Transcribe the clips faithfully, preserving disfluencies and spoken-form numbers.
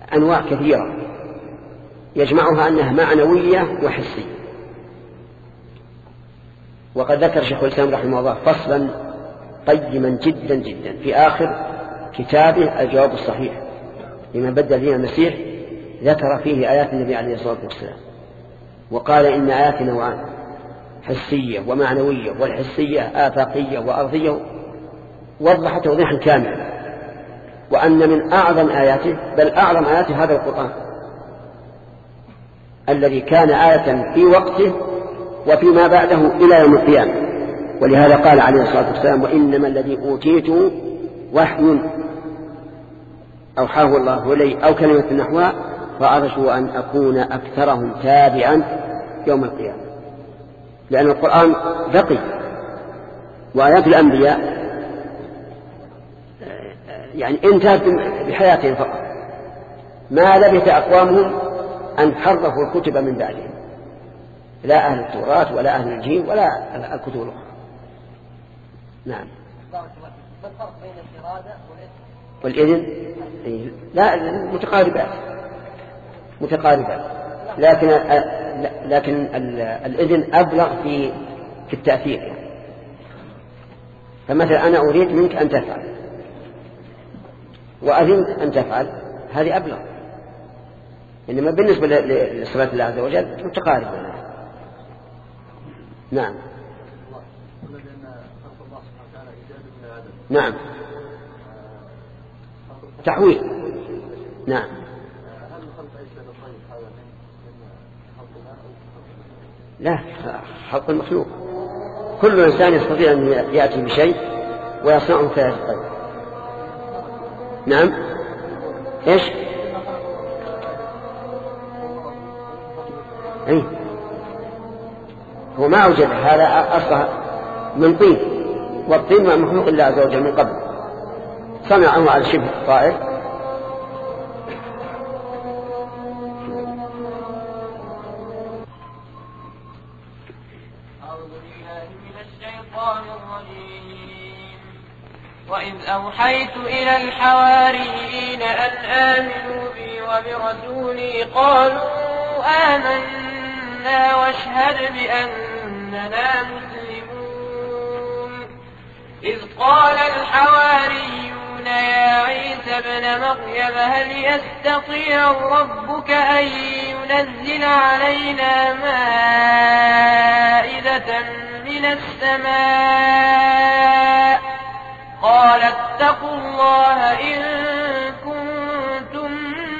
أنواع كثيرة يجمعها أنها معنوية وحسية. وقد ذكر شيخ الإسلام رحمه الله فصلا قيما جدا جدا في آخر كتابه الجواب الصحيح لمن بدل دين المسيح، ذكر فيه آيات النبي عليه الصلاة والسلام وقال إن آيات نوعان، حسية ومعنوية، والحسية آفاقية وأرضية، وضح توضيحا كاملا، وأن من أعظم آياته بل أعظم آياته هذا القرآن الذي كان آية في وقته وفيما بعده إلى يوم القيامة. ولهذا قال عليه الصلاة والسلام وإنما الذي أوتيته وحي أوحاه الله إلي أو كلمة نحوها فأرجو أن أكون أكثرهم تابعا يوم القيامة، لأن القرآن بقي. وآيات الأنبياء يعني انتهت بحياتهم فقط، ما لبث أقوامهم أن حرفوا الكتب من بعدهم، لا أهل التوراة ولا أهل الإنجيل ولا الكتب الأخرى. نعم. ما الفرق بين الإرادة والإذن؟ لا، متقاربات متقاربات لكن لكن الإذن أبلغ في في التأثير. فمثلا أنا أريد منك أن تفعل وأذن أن تفعل، هذه أبلغ. إنما بالنسبة لصفات الله عز وجل متقاربة. نعم. نعم. تحويل. نعم. لا، خلق المخلوق. كل إنسان يستطيع أن يأتي بشيء ويصنعه كذلك الطير. نعم. إيش؟ أي هو ما أوجد هذا أصلا من طين، والطين ما مخلوق الله عز وجل من قبل، صنعه على شبه الطائر. أعوذ بالله من الشيطان الرجيم. وإذ أوحيت إلى الحواريين أن آمنوا بي وبرسولي قالوا آمنا واشهد بأننا مسلمون. إذ قال الحواريون يا عيسى ابن مريم هل يستطيع ربك أن ينزل علينا مائدة من السماء؟ قال اتقوا الله إن كنتم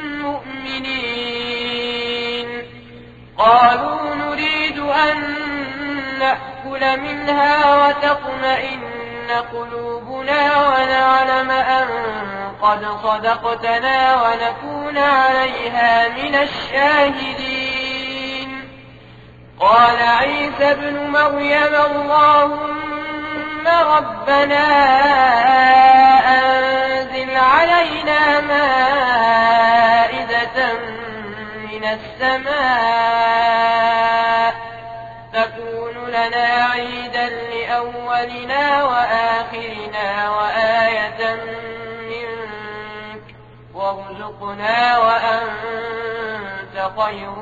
مؤمنين. قالوا نريد أن نأكل منها وتطمئن قلوبنا ونعلم أن قد صدقتنا ونكون عليها من الشاهدين. قال عيسى ابن مريم اللهم ربنا أنزل علينا مائدة من السماء تكون لنا عيدا لأولنا وآخرنا وآية منك وارزقنا وأنت خير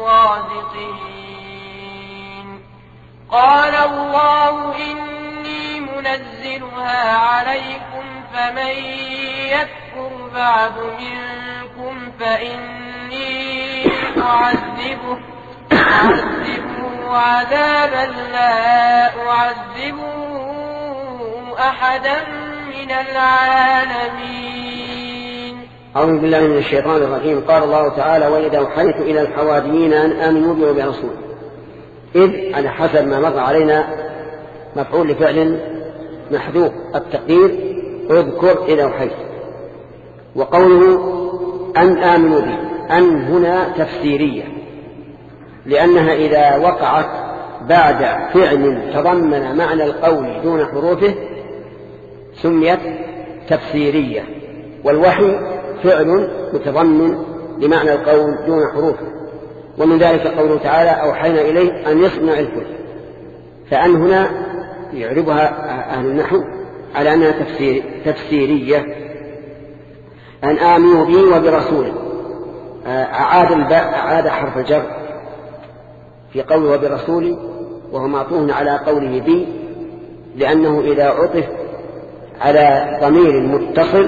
الرازقين. قال الله إني منزلها عليكم فمن يكفر بعد منكم فإني أعذبه أعذبه عذابا لا أعذبه أحدا من العالمين. أعوذ بالله من الشيطان الرجيم. قال الله تعالى وإذا أوحيت إلى الحواريين أن آمنوا بي وبرسولي. إذ على حسب ما مر علينا مفعول لفعل محذوف التقدير اذكر إذا أوحيت. وقوله أن آمنوا بي أن هنا تفسيرية، لأنها إذا وقعت بعد فعل تضمن معنى القول دون حروفه سميت تفسيرية، والوحي فعل متضمن لمعنى القول دون حروفه. ومن ذلك قوله تعالى أوحينا إليه أن يصنع الفلك، فأن هنا يعربها أهل النحو على أنها تفسير تفسيرية. أن آمنوا بي وبرسوله أعاد الباء أعاد حرف الجر في قوله وبرسوله، وهو معطوف على قوله بي، لأنه إذا عطف على ضمير متصل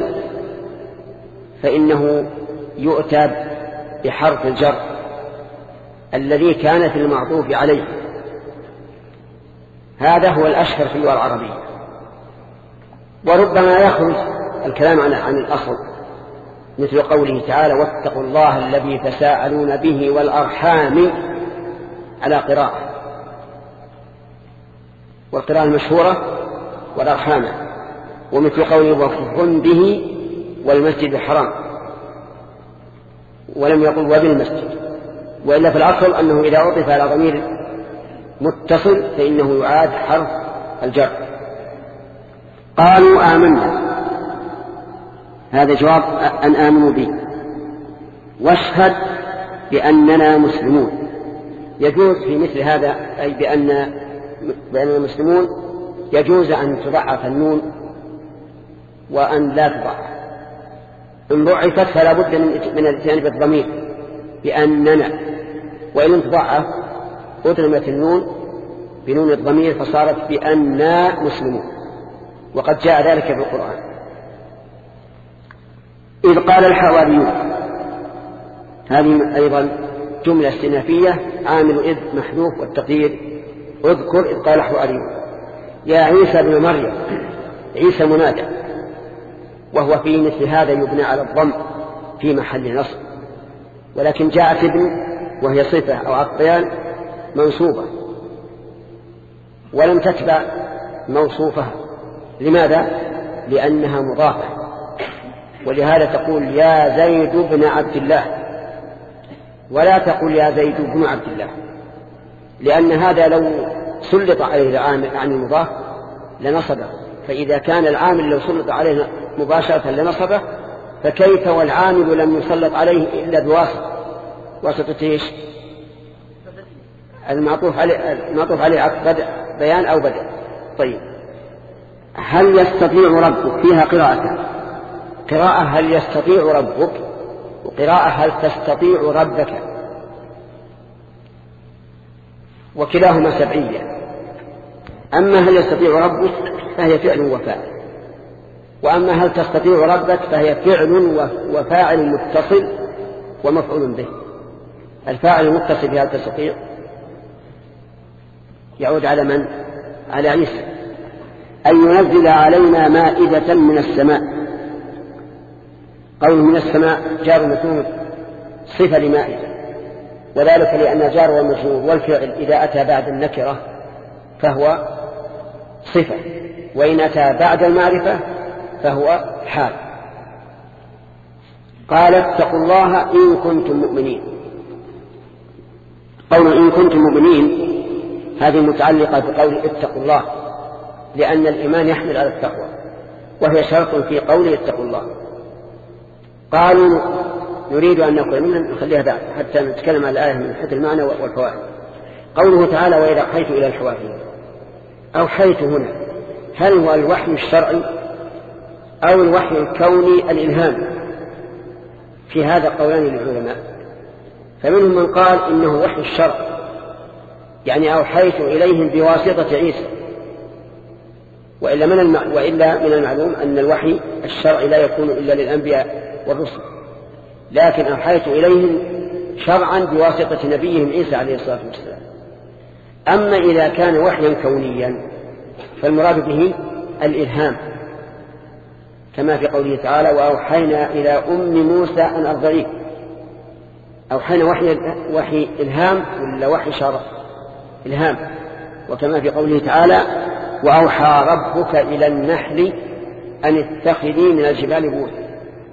فإنه يؤتى بحرف الجر الذي كان في المعطوف عليه. هذا هو الأشهر في اللغة العربية. وربما يخرج الكلام عن, عن الأصل، مثل قوله تعالى واتقوا الله الذي تساءلون به والأرحام على قراءة، والقراءة المشهورة والأرحام، ومثل قوله وكفر به والمسجد الحرام، ولم يقل وبالمسجد، وإلا في الأصل أنه إذا عطف على ضمير متصل فإنه يعاد حرف الجر. قالوا آمنا، هذا جواب أن آمنوا به، واشهد بأننا مسلمون. يجوز في مثل هذا أي بأن بأننا مسلمون يجوز أن تضعف النون وأن لا تضعف. إن ضعفت فلا بد من الاتيان بالضمير بأننا، وإن لم تضعف أدغمت النون بنون الضمير فصارت بأننا مسلمون، وقد جاء ذلك في القرآن. إذ قال الحواريون، هذه أيضا جملة استئنافية، عامل إذ محذوف، والتقدير اذكر إذ قال الحواريون يا عيسى ابن مريم، عيسى منادى، وهو في مثل هذا يبنى على الضم في محل نصب، ولكن جاءت ابن وهي صفة أو عطيان منصوبة ولم تتبع موصوفها. لماذا؟ لأنها مضافة، ولهذا تقول يا زيد بن عبد الله، ولا تقول يا زيد بن عبد الله، لأن هذا لو سلط عليه العامل عن المضاف لنصبه، فإذا كان العامل لو سلط عليه مباشرة لنصبه، فكيف والعامل لم يسلط عليه إلا بواسطة، واسطة ايش؟ المعطوف عليه المعطوف عليه عقد بيان أو بدء. طيب، هل يستطيع ربك؟ فيها قراءة قراءة هل يستطيع ربك، وقراءة هل تستطيع ربك، وكلاهما سبعية. أما هل يستطيع ربك فهي فعل وفاعل، وأما هل تستطيع ربك فهي فعل وفاعل متصل ومفعول به. الفاعل المتصل بهل تستطيع يعود على من؟ على عيسى، أن ينزل علينا مائدة من السماء. قوله من السماء جار مجرور صفة لمائدة، وذلك لأن جار والمجرور والفعل إذا أتى بعد النكرة فهو صفة، وإن أتى بعد المعرفة فهو حال. قال اتقوا الله إن كنتم مؤمنين. قول إن كنتم مؤمنين هذه متعلقة بقول اتقوا الله، لأن الإيمان يحمل على التقوى، وهي شرط في قوله اتقوا الله. قالوا نريد أن نقول منهم نخليها بعد حتى نتكلم عن الآية من حيث المعنى والفوائد. قوله تعالى وإذا أوحيت إلى الحواريين، أوحيت هنا هل هو الوحي الشرعي أو الوحي الكوني الإلهام؟ في هذا قولان للعلماء، فمنهم من قال إنه وحي الشرع، يعني أوحيت إليهم بواسطة عيسى، وإلا من, الم... وإلا من المعلوم أن الوحي الشرعي لا يكون إلا للأنبياء والرسل، لكن أوحيت إليهم شرعا بواسطة نبيهم عيسى عليه الصلاة والسلام. أما إذا كان وحيا كونيا فالمراد به الإلهام، كما في قوله تعالى وأوحينا إلى أم موسى أن أرضعيه. أوحينا وحي, وحي إلهام ولا وحي شرع؟ إلهام. وكما في قوله تعالى وأوحى ربك إلى النحل أن اتخذي من الجبال بيوتا.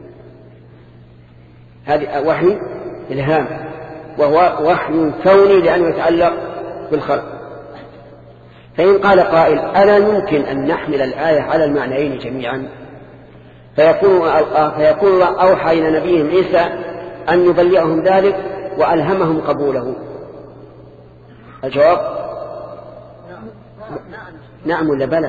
هذا وحي إلهام، وهو وحي كوني لأنه يتعلق بالخلق. فإن قال قائل ألا يمكن أن نحمل الآية على المعنيين جميعا، فيكون, فيكون أوحى إلى نبيهم عيسى أن يبلغهم ذلك وألهمهم قبوله؟ الجواب نعم ولا بلى؟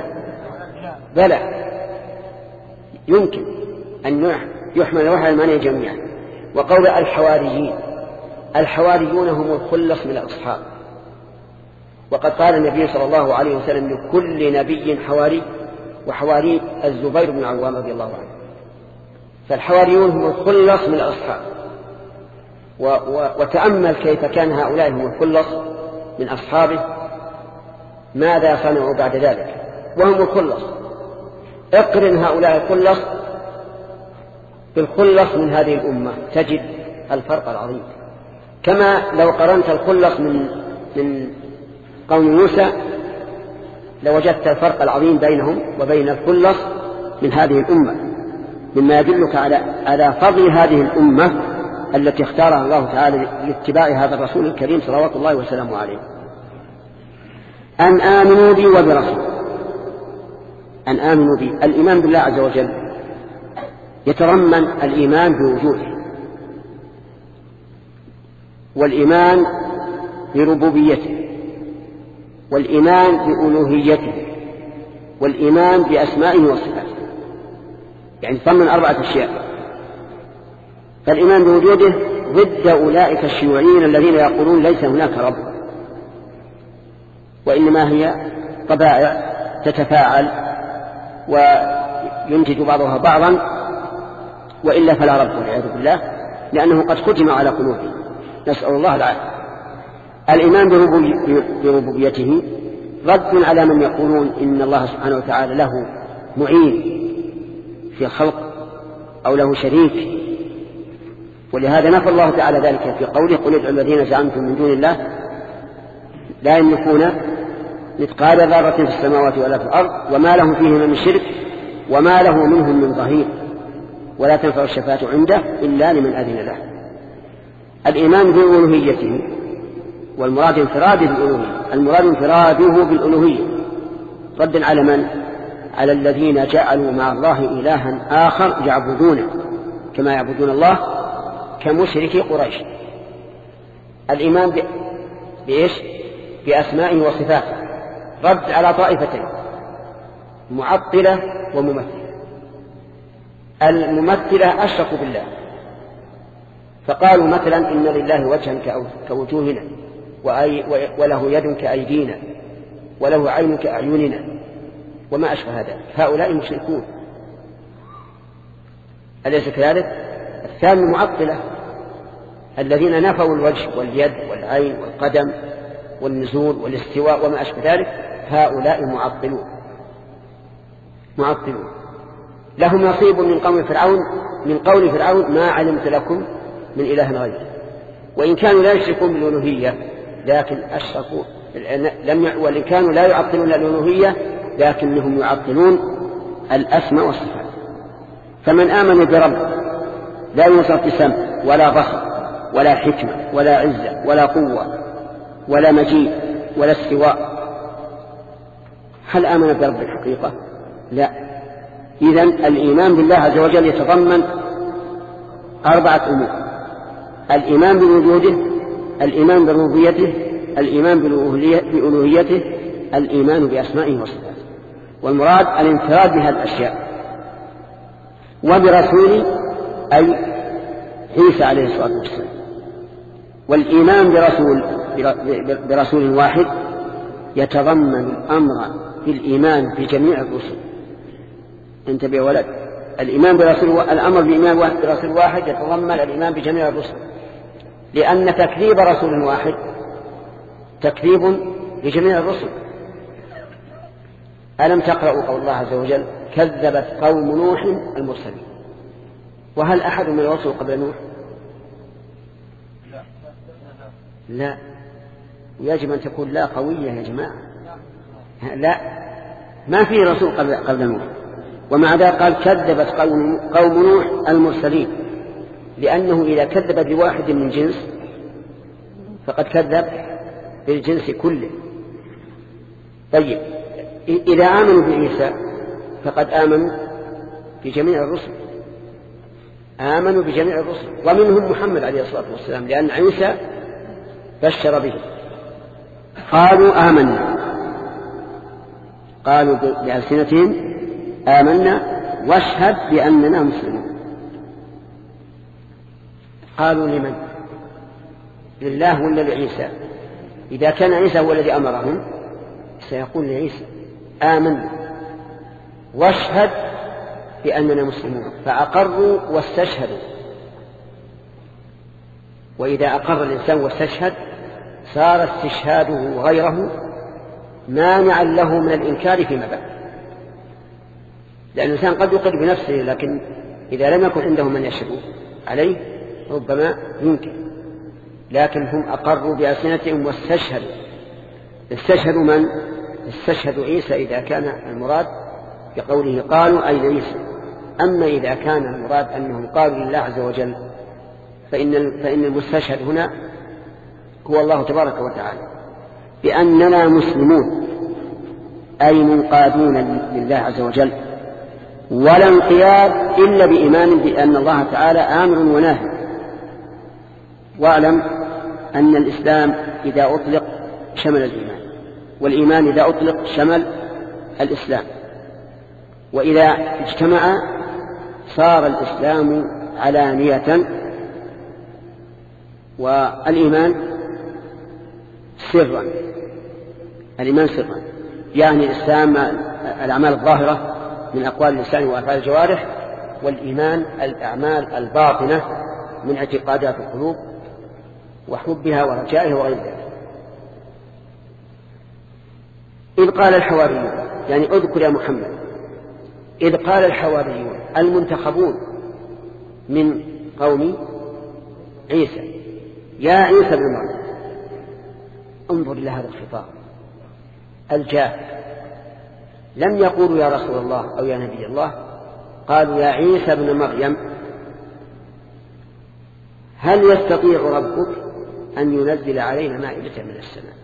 بلى، يمكن أن يحمل الوحي على المعنيين جميعا. وقول الحواريين، الحواريون هم الخلص من الأصحاب، وقد قال النبي صلى الله عليه وسلم لكل نبي حواري، وحواري الزبير بن العوام رضي الله عنه. فالحواريون هم الخلص من الأصحاب، و و وتأمل كيف كان هؤلاء هم الخلص من أصحابه، ماذا صنعوا بعد ذلك وهم الخلص. اقرن هؤلاء الخلص بالخلص من هذه الأمة تجد الفرق العظيم. كما لو قرنت الخلص من من قوم موسى لوجدت الفرق العظيم بينهم وبين الخلص من هذه الأمة، مما يدلك على على فضل هذه الأمة التي اختارها الله تعالى لاتباع هذا الرسول الكريم صلوات الله وسلامه عليه. أن آمنوا بي وبرسول، أن آمنوا بي، الإيمان بالله عز وجل يتضمن الإيمان بوجوده، والإيمان بربوبيته، والإيمان بألوهيته، والإيمان بأسمائه وصفاته، يعني ضمن أربعة أشياء. فالإيمان بوجوده ضد أولئك الشيوعيين الذين يقولون ليس هناك رب، وإنما هي طبائع تتفاعل وينتج بعضها بعضا، وإلا فلا رب والعياذ بالله، لأنه قد ختم على قلوبهم، نسأل الله العافية. الإيمان بربوبيته رد على من يقولون إن الله سبحانه وتعالى له معين في الخلق أو له شريك، ولهذا نفى الله تعالى ذلك في قوله قل ادعوا الذين زعمتم من دون الله لا يملكون مثقال ذرة في السماوات ولا في الأرض وما لهم فيهما من شرك وما له منهم من ظهير ولا تنفع الشفاعة عنده إلا لمن أذن له. الإيمان بألوهيته، والمراد انفراده بالألوهية، المراد انفراده بالألوهية ردا على من؟ على الذين جعلوا مع الله إلها آخر يعبدونه كما يعبدون الله كمشركي قريش. الإيمان ب... بإيش؟ بأسمائه وصفاته رد على طائفتين، معطلة وممثلة. الممثلة أشركوا بالله، فقالوا مثلا إن لله وجها كوجوهنا وله يد كأيدينا وله عين كأعيننا وما أشبه ذلك، هؤلاء مشركون، أليس كذلك؟ الثاني المعطلة الذين نفوا الوجه واليد والعين والقدم والنزول والاستواء وما أشبه ذلك، هؤلاء معطلون معطلون لهم نصيب من قوم فرعون، من قول فرعون ما علمت لكم من إله غيره. وإن كانوا لا يشركون بالألوهية لكن أشركوا لم ي... وإن كانوا لا يعطلون الألوهية لكنهم يعطلون الأسماء والصفات. فمن آمن برب لا يوصف بسمع ولا بصر ولا حكمة ولا عزة ولا قوة ولا مجيء ولا استواء، هل آمن برب الحقيقة؟ لا. إذن الإيمان بالله عز وجل يتضمن أربعة أمور: الإيمان بوجوده، الإيمان بربوبيته، الإيمان بألوهيته، الإيمان بأسمائه وصفاته. والمراد الانفراد بهذه الأشياء. وبرسول أي عيسى عليه الصلاة والسلام. والإيمان برسول برسول واحد يتضمن الأمر بالإيمان بجميع الرسل. انتبه يا ولد، الإيمان برسول و... الأمر بإيمان برسول واحد يتضمن الإيمان بجميع الرسل، لأن تكذيب رسول واحد تكذيب لجميع الرسل. ألم تقرأوا قول الله عز وجل كذبت قوم نوح المرسلين؟ وهل أحد من الرسل قبل نوح؟ لا. يجب أن تكون لا قوية يا جماعة، لا، ما في رسول قبل, قبل نوح. ومع ذلك قال كذبت قوم, قوم نوح المرسلين، لأنه إذا كذب بواحد من جنس فقد كذب بالجنس كله. طيب إذا آمنوا بعيسى فقد آمنوا بجميع الرسل، آمنوا بجميع الرسل ومنهم محمد عليه الصلاة والسلام، لأن عيسى بشر به. قالوا آمنا، قالوا بألسنتهم آمنا واشهد بأننا مسلمون. قالوا لمن؟ لله ولا لعيسى؟ إذا كان عيسى هو الذي أمرهم سيقول لعيسى آمنا واشهد بأننا مسلمون، فأقروا واستشهدوا. وإذا أقر الإنسان واستشهد صار استشهاده غيره مانعا له من الإنكار فيما بعد، لأن الإنسان قد يقر بنفسه لكن إذا لم يكن عنده من يشهد عليه ربما ينكر، لكن هم أقروا بألسنتهم واستشهدوا. استشهدوا من؟ استشهدوا عيسى إذا كان المراد بقوله قالوا أي عيسى. أما إذا كان المراد أنهم قالوا لله عز وجل فإن فإن المستشهد هنا هو الله تبارك وتعالى بأننا مسلمون، أي منقادون لله عز وجل، ولا انقياد إلا بإيمان بأن الله تعالى آمر وناهي. واعلم أن الإسلام إذا أطلق شمل الإيمان، والإيمان إذا أطلق شمل الإسلام، وإذا اجتمع صار الإسلام علانية والإيمان سرا. الإيمان سرا يعني الإسلام الأعمال الظاهرة من أقوال اللسان وأفعال الجوارح، والإيمان الأعمال الباطنة من اعتقادات القلوب وحبها ورجائها وغير ذلك. إذ قال الحواريون، يعني اذكر يا محمد، إذ قال الحواريون المنتخبون من قوم عيسى يا عيسى بن مريم. انظر إلى هذا الخطاب الجاف، لم يقولوا يا رسول الله أو يا نبي الله، قالوا يا عيسى بن مريم هل يستطيع ربك أن ينزل علينا مائدة من السماء؟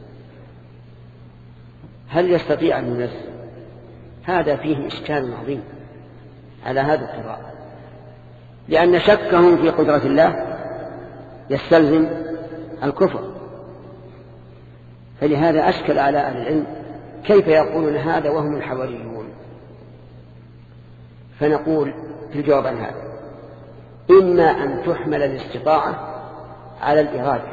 هل يستطيع أن ينزل؟ هذا فيه إشكال عظيم على هذا القراء، لأن شكهم في قدرة الله يستلزم الكفر، فلهذا أشكل على أهل العلم كيف يقولون هذا وهم الحواريون. فنقول في الجواب عن هذا إما أن تحمل الاستطاعة على الإرادة،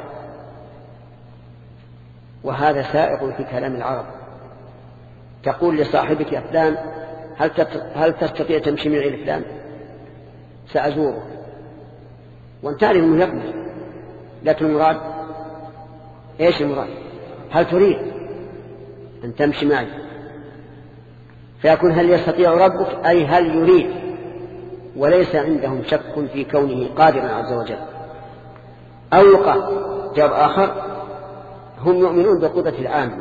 وهذا سائق في كلام العرب. تقول لصاحبك يا فلان هل تستطيع تمشي معي لفلان؟ سأزوره، وانت تعرف أنه يقبل، لكن المراد إيش المراد؟ هل تريد أن تمشي معي؟ فيكون هل يستطيع ربك أي هل يريد، وليس عندهم شك في كونه قادرا عز وجل. أو يقال جواب آخر، هم يؤمنون بقدرة العامة،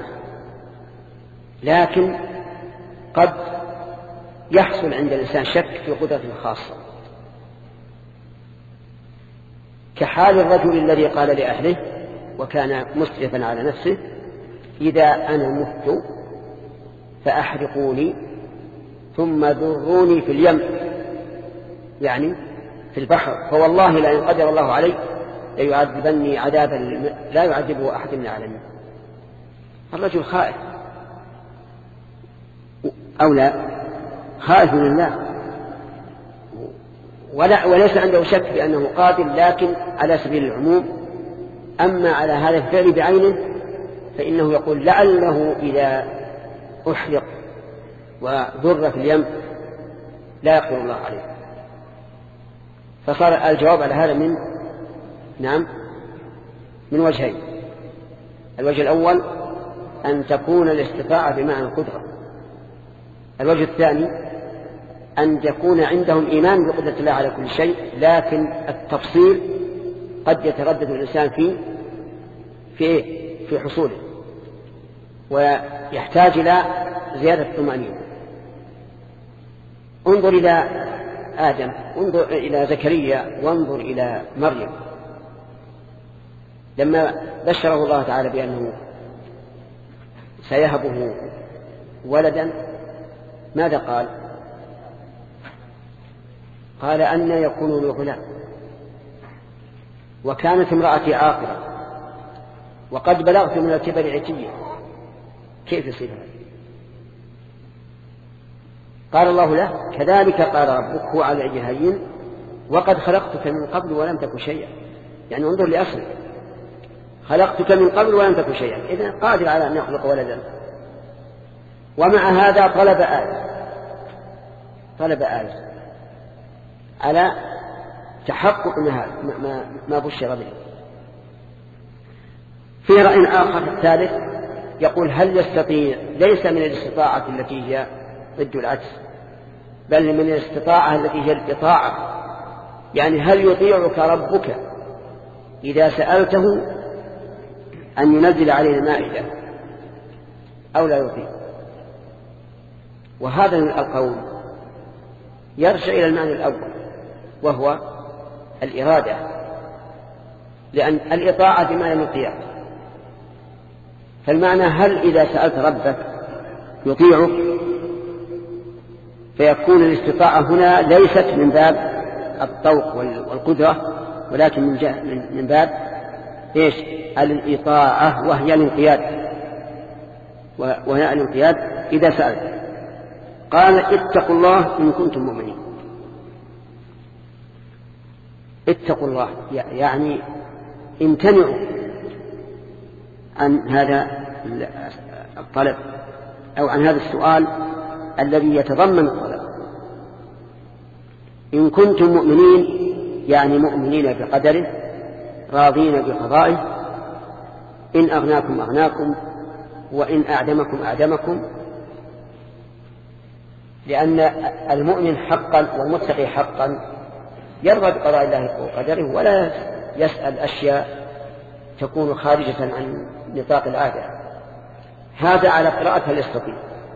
لكن قد يحصل عند الإنسان شك في قدرة خاصة، كحال الرجل الذي قال لأهله وكان مسرفا على نفسه إذا أنا مت فأحرقوني ثم ذروني في اليم، يعني في البحر، فوالله لئن قدر الله علي ليعذبني عذابا لا يعذبه أحد من العالمين. الرجل خائف أو لا خائف من الله، ولا وليس عنده شك بأنه قادر، لكن على سبيل العموم. أما على هذا الفعل بعينه فإنه يقول لعله إذا أحرق وذر في اليم لا يقدر الله عليه. فصار الجواب على هذا من نعم من وجهين. الوجه الأول أن تكون الاستطاعة بمعنى القدرة، الوجه الثاني أن يكون عندهم إيمان بقدرة الله على كل شيء، لكن التفصيل قد يتردد الإنسان فيه في إيه؟ في حصوله، ويحتاج إلى زيادة الطمأنينة. انظر إلى آدم، انظر إلى زكريا، وانظر إلى مريم لما بشره الله تعالى بأنه سيهبه ولدا، ماذا قال؟ قال أن يكون له غلام وكانت امرأتي عاقرة وقد بلغت من الكبر عتيا، كيف يصير هذا؟ قال الله له كذلك قال ربك هو على هين وقد خلقتك من قبل ولم تك شيئا. يعني انظر لأصلك، خلقتك من قبل ولم تكن شيئا، إذن قادر على أن يخلق ولدا. ومع هذا طلب آية طلب آية على تحقق من هذا ما, ما بشر به. في رأي آخر الثالث يقول هل يستطيع، ليس من الاستطاعة التي هي ضد العجز، بل من الاستطاعة التي هي الإطاعة، يعني هل يطيعك ربك إذا سألته أن ينزل علينا مائدة أو لا يطيع؟ وهذا القول يرجع إلى المعنى الأول وهو الإرادة، لأن الإطاعة بمعنى الانقياد. فالمعنى هل إذا سألت ربك يطيعك، فيكون الاستطاعة هنا ليست من باب الطوق والقدرة، ولكن من, من باب إيش؟ الإطاعة، وهي الانقياد وهي الانقياد إذا سألت. قال اتقوا الله إن كنتم مؤمنين. اتقوا الله يعني امتنعوا عن هذا الطلب أو عن هذا السؤال الذي يتضمن الطلب. إن كنتم مؤمنين يعني مؤمنين بقدره، راضين بقضائه، إن أغناكم أغناكم وإن أعدمكم أعدمكم، لأن المؤمن حقا والمتقي حقا يرضى بقضاء الله وقدره ولا يسأل أشياء تكون خارجة عن نطاق العادة. هذا على قراءة هل يستطيع.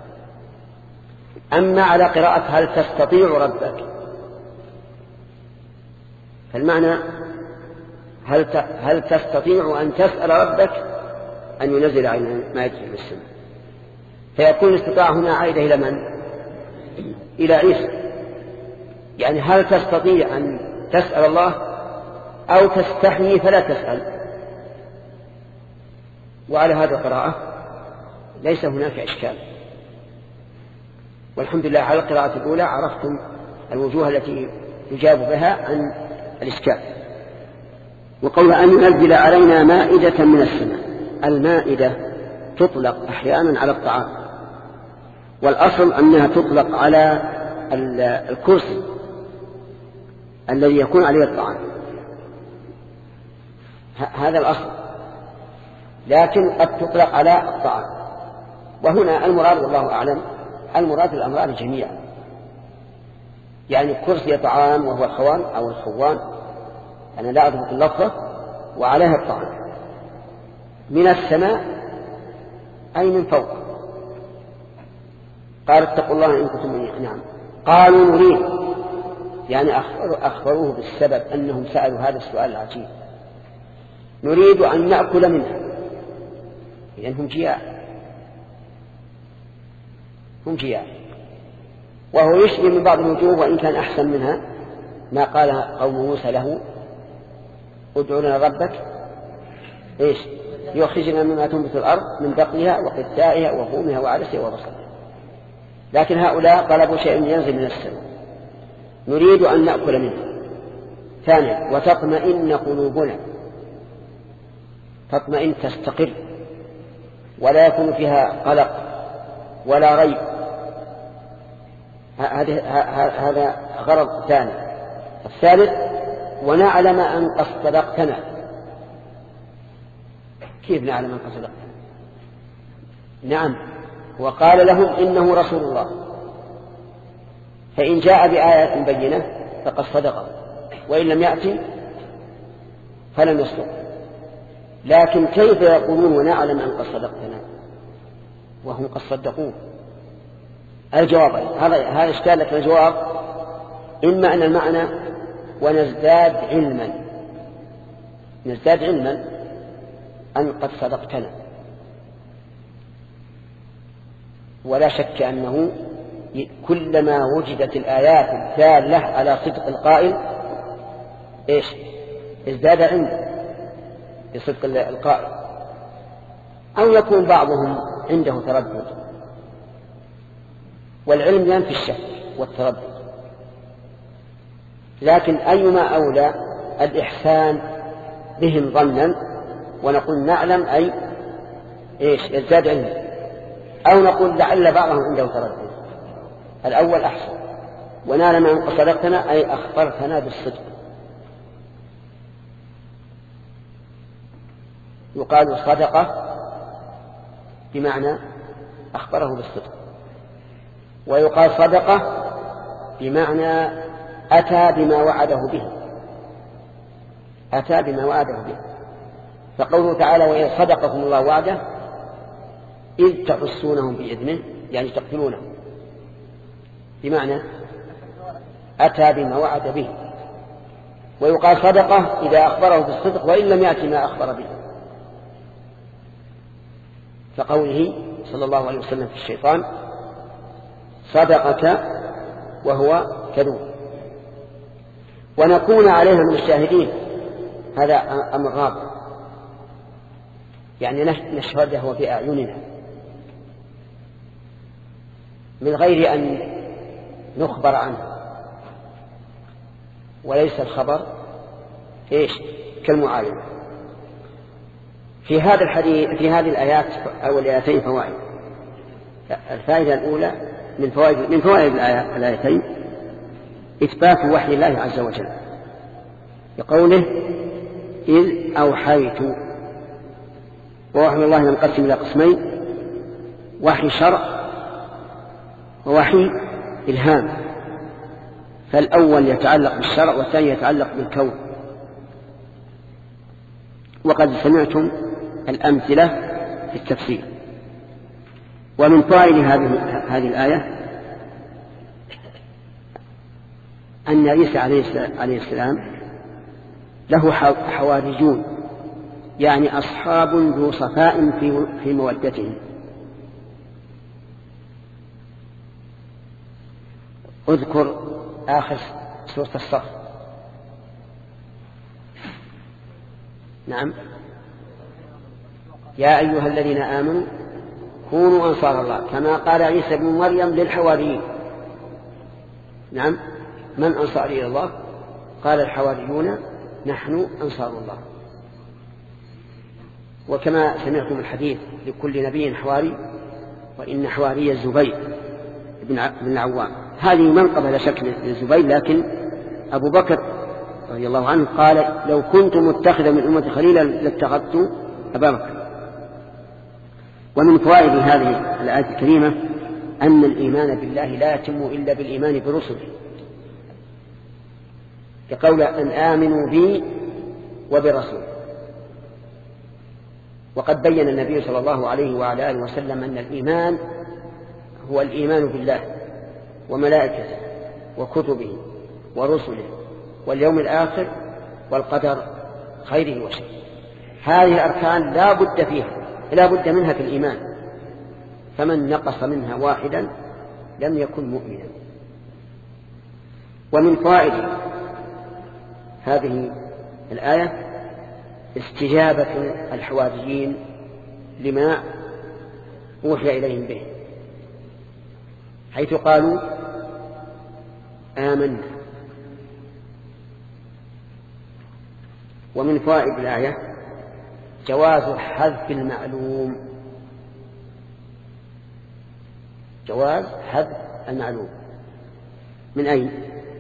أما على قراءة هل تستطيع ربك، فالمعنى هل هل تستطيع أن تسأل ربك أن ينزل علينا ما يجري من السماء، فيكون الاستطاعة هنا عائدة إلى من؟ إلى عيسى. يعني هل تستطيع أن تسأل الله أو تستحيي فلا تسأل؟ وعلى هذا القراءة ليس هناك إشكال. والحمد لله على القراءة الأولى عرفتم الوجوه التي يجاب بها عن الإشكال. وقول أن ينزل علينا مائدة من السماء، المائدة تطلق أحيانا على الطعام، والأصل أنها تطلق على الكرسي الذي يكون عليه الطعام، هذا الأصل، لكن قد تطلق على الطعام. وهنا المراد والله أعلم المراد الأمران جميعا، يعني كرسي طعام وهو الخوان أو الخوان، أنا لا أضبط اللفظة، وعليها الطعام من السماء أي من فوق. قال اتقوا الله إن كنتم مؤمنين. نعم. قالوا نريد، يعني أخبروه بالسبب أنهم سألوا هذا السؤال العجيب، نريد أن نأكل منها، لأنهم جياع، هم جياع. وهو يشبه من بعض الوجوه وإن كان أحسن منها ما قال قوم موسى له ادعوا لنا ربك إيش يخرجنا مما تنبت الأرض من بقلها وقثائها وفومها وعدسها وبصلها. لكن هؤلاء طلبوا شيء ينزل من السماء، نريد أن نأكل منه. ثانيا وتطمئن قلوبنا، تطمئن تستقر ولا يكون فيها قلق ولا ريب، هذا غرض ثاني. الثالث ونعلم أن قد صدقتنا. كيف نعلم أن قد صدقتنا؟ نعم، وقال لهم إنه رسول الله، فإن جاء بآية بينة فقد صدق، وإن لم يأتي فلم يصدق. لكن كيف يقولون ونعلم أن قد صدقتنا وهم قد صدقوه؟ الجواب هذا هذا اشكال. لك الجواب إما أن المعنى ونزداد علما، نزداد علما أن قد صدقتنا، ولا شك أنه كلما وجدت الآيات الدالة على صدق القائل إيش ازداد علما بصدق القائل. أو يكون بعضهم عنده تردد، والعلم ينفي الشك والتردد، لكن أيما أولى الإحسان بهم ظنا ونقول نعلم أي إيش يزداد علما، أو نقول لعل بعضهم عنده تردد. الأول أحسن. ونعلم أن صدقتنا أي أخبرتنا بالصدق. يقال صدقة بمعنى أخبره بالصدق، ويقال صدقة بمعنى أتى بما وعده به، أتى بما وعده به. فقوله تعالى وإذ صدقكم الله وعده إذ تحسونهم بإذنه يعني تقتلونهم، بمعنى أتى بما وعد به. ويقال صدقة إذا أخبره بالصدق وإن لم يأتي ما أخبر به، فقوله صلى الله عليه وسلم في الشيطان صدقك وهو كذوب. ونكون عليها من الشاهدين، هذا أمر رابع، يعني نشهده في أعيننا من غير أن نخبر عنه، وليس الخبر إيش كالمعاينة. في هذا الحديث في هذه الآيات أو الآيتين فوائد. الفائدة الأولى من فوائد من فوائد الآيتين إثبات وحي الله عز وجل بقوله إذ أوحيت. ووحي الله ينقسم إلى قسمين: وحي شرع ووحي إلهام. فالأول يتعلق بالشرع والثاني يتعلق بالكون. وقد سمعتم الأمثلة في التفسير. ومن فوائد هذه هذه الآية أن عيسى عليه السلام له حواريون، يعني أصحاب ذو صفاء في في مودتهم. اذكر آخر سورة الصف. نعم: يا أيها الذين آمنوا كونوا أنصار الله كما قال عيسى بن مريم للحواريين. نعم: من أنصاري إلى الله؟ قال الحواريون نحن أنصار الله. وكما سمعتم الحديث لكل نبي حواري، وإن حواري الزبير بن العوام. هذه منقبة لا شك للزبير، لكن أبو بكر رضي الله عنه قال لو كنت متخذا من أمة خليلا لاتخذت أبا بكر. ومن فوائد هذه الآية الكريمة أن الإيمان بالله لا يتم إلا بالإيمان برسله، كقول أن آمنوا بي وبرسول. وقد بين النبي صلى الله عليه وعلى آله وسلم أن الإيمان هو الإيمان بالله وملائكته وكتبه ورسله واليوم الآخر والقدر خيره وشره. هذه الأركان لا بد فيها لا بد منها في الإيمان، فمن نقص منها واحدا لم يكن مؤمنا. ومن فوائد هذه الآية استجابة الحواريين لما أوحي إليهم به، حيث قالوا آمنا. ومن فوائد الآية جواز حذف المعلوم، جواز حذف المعلوم. من أين؟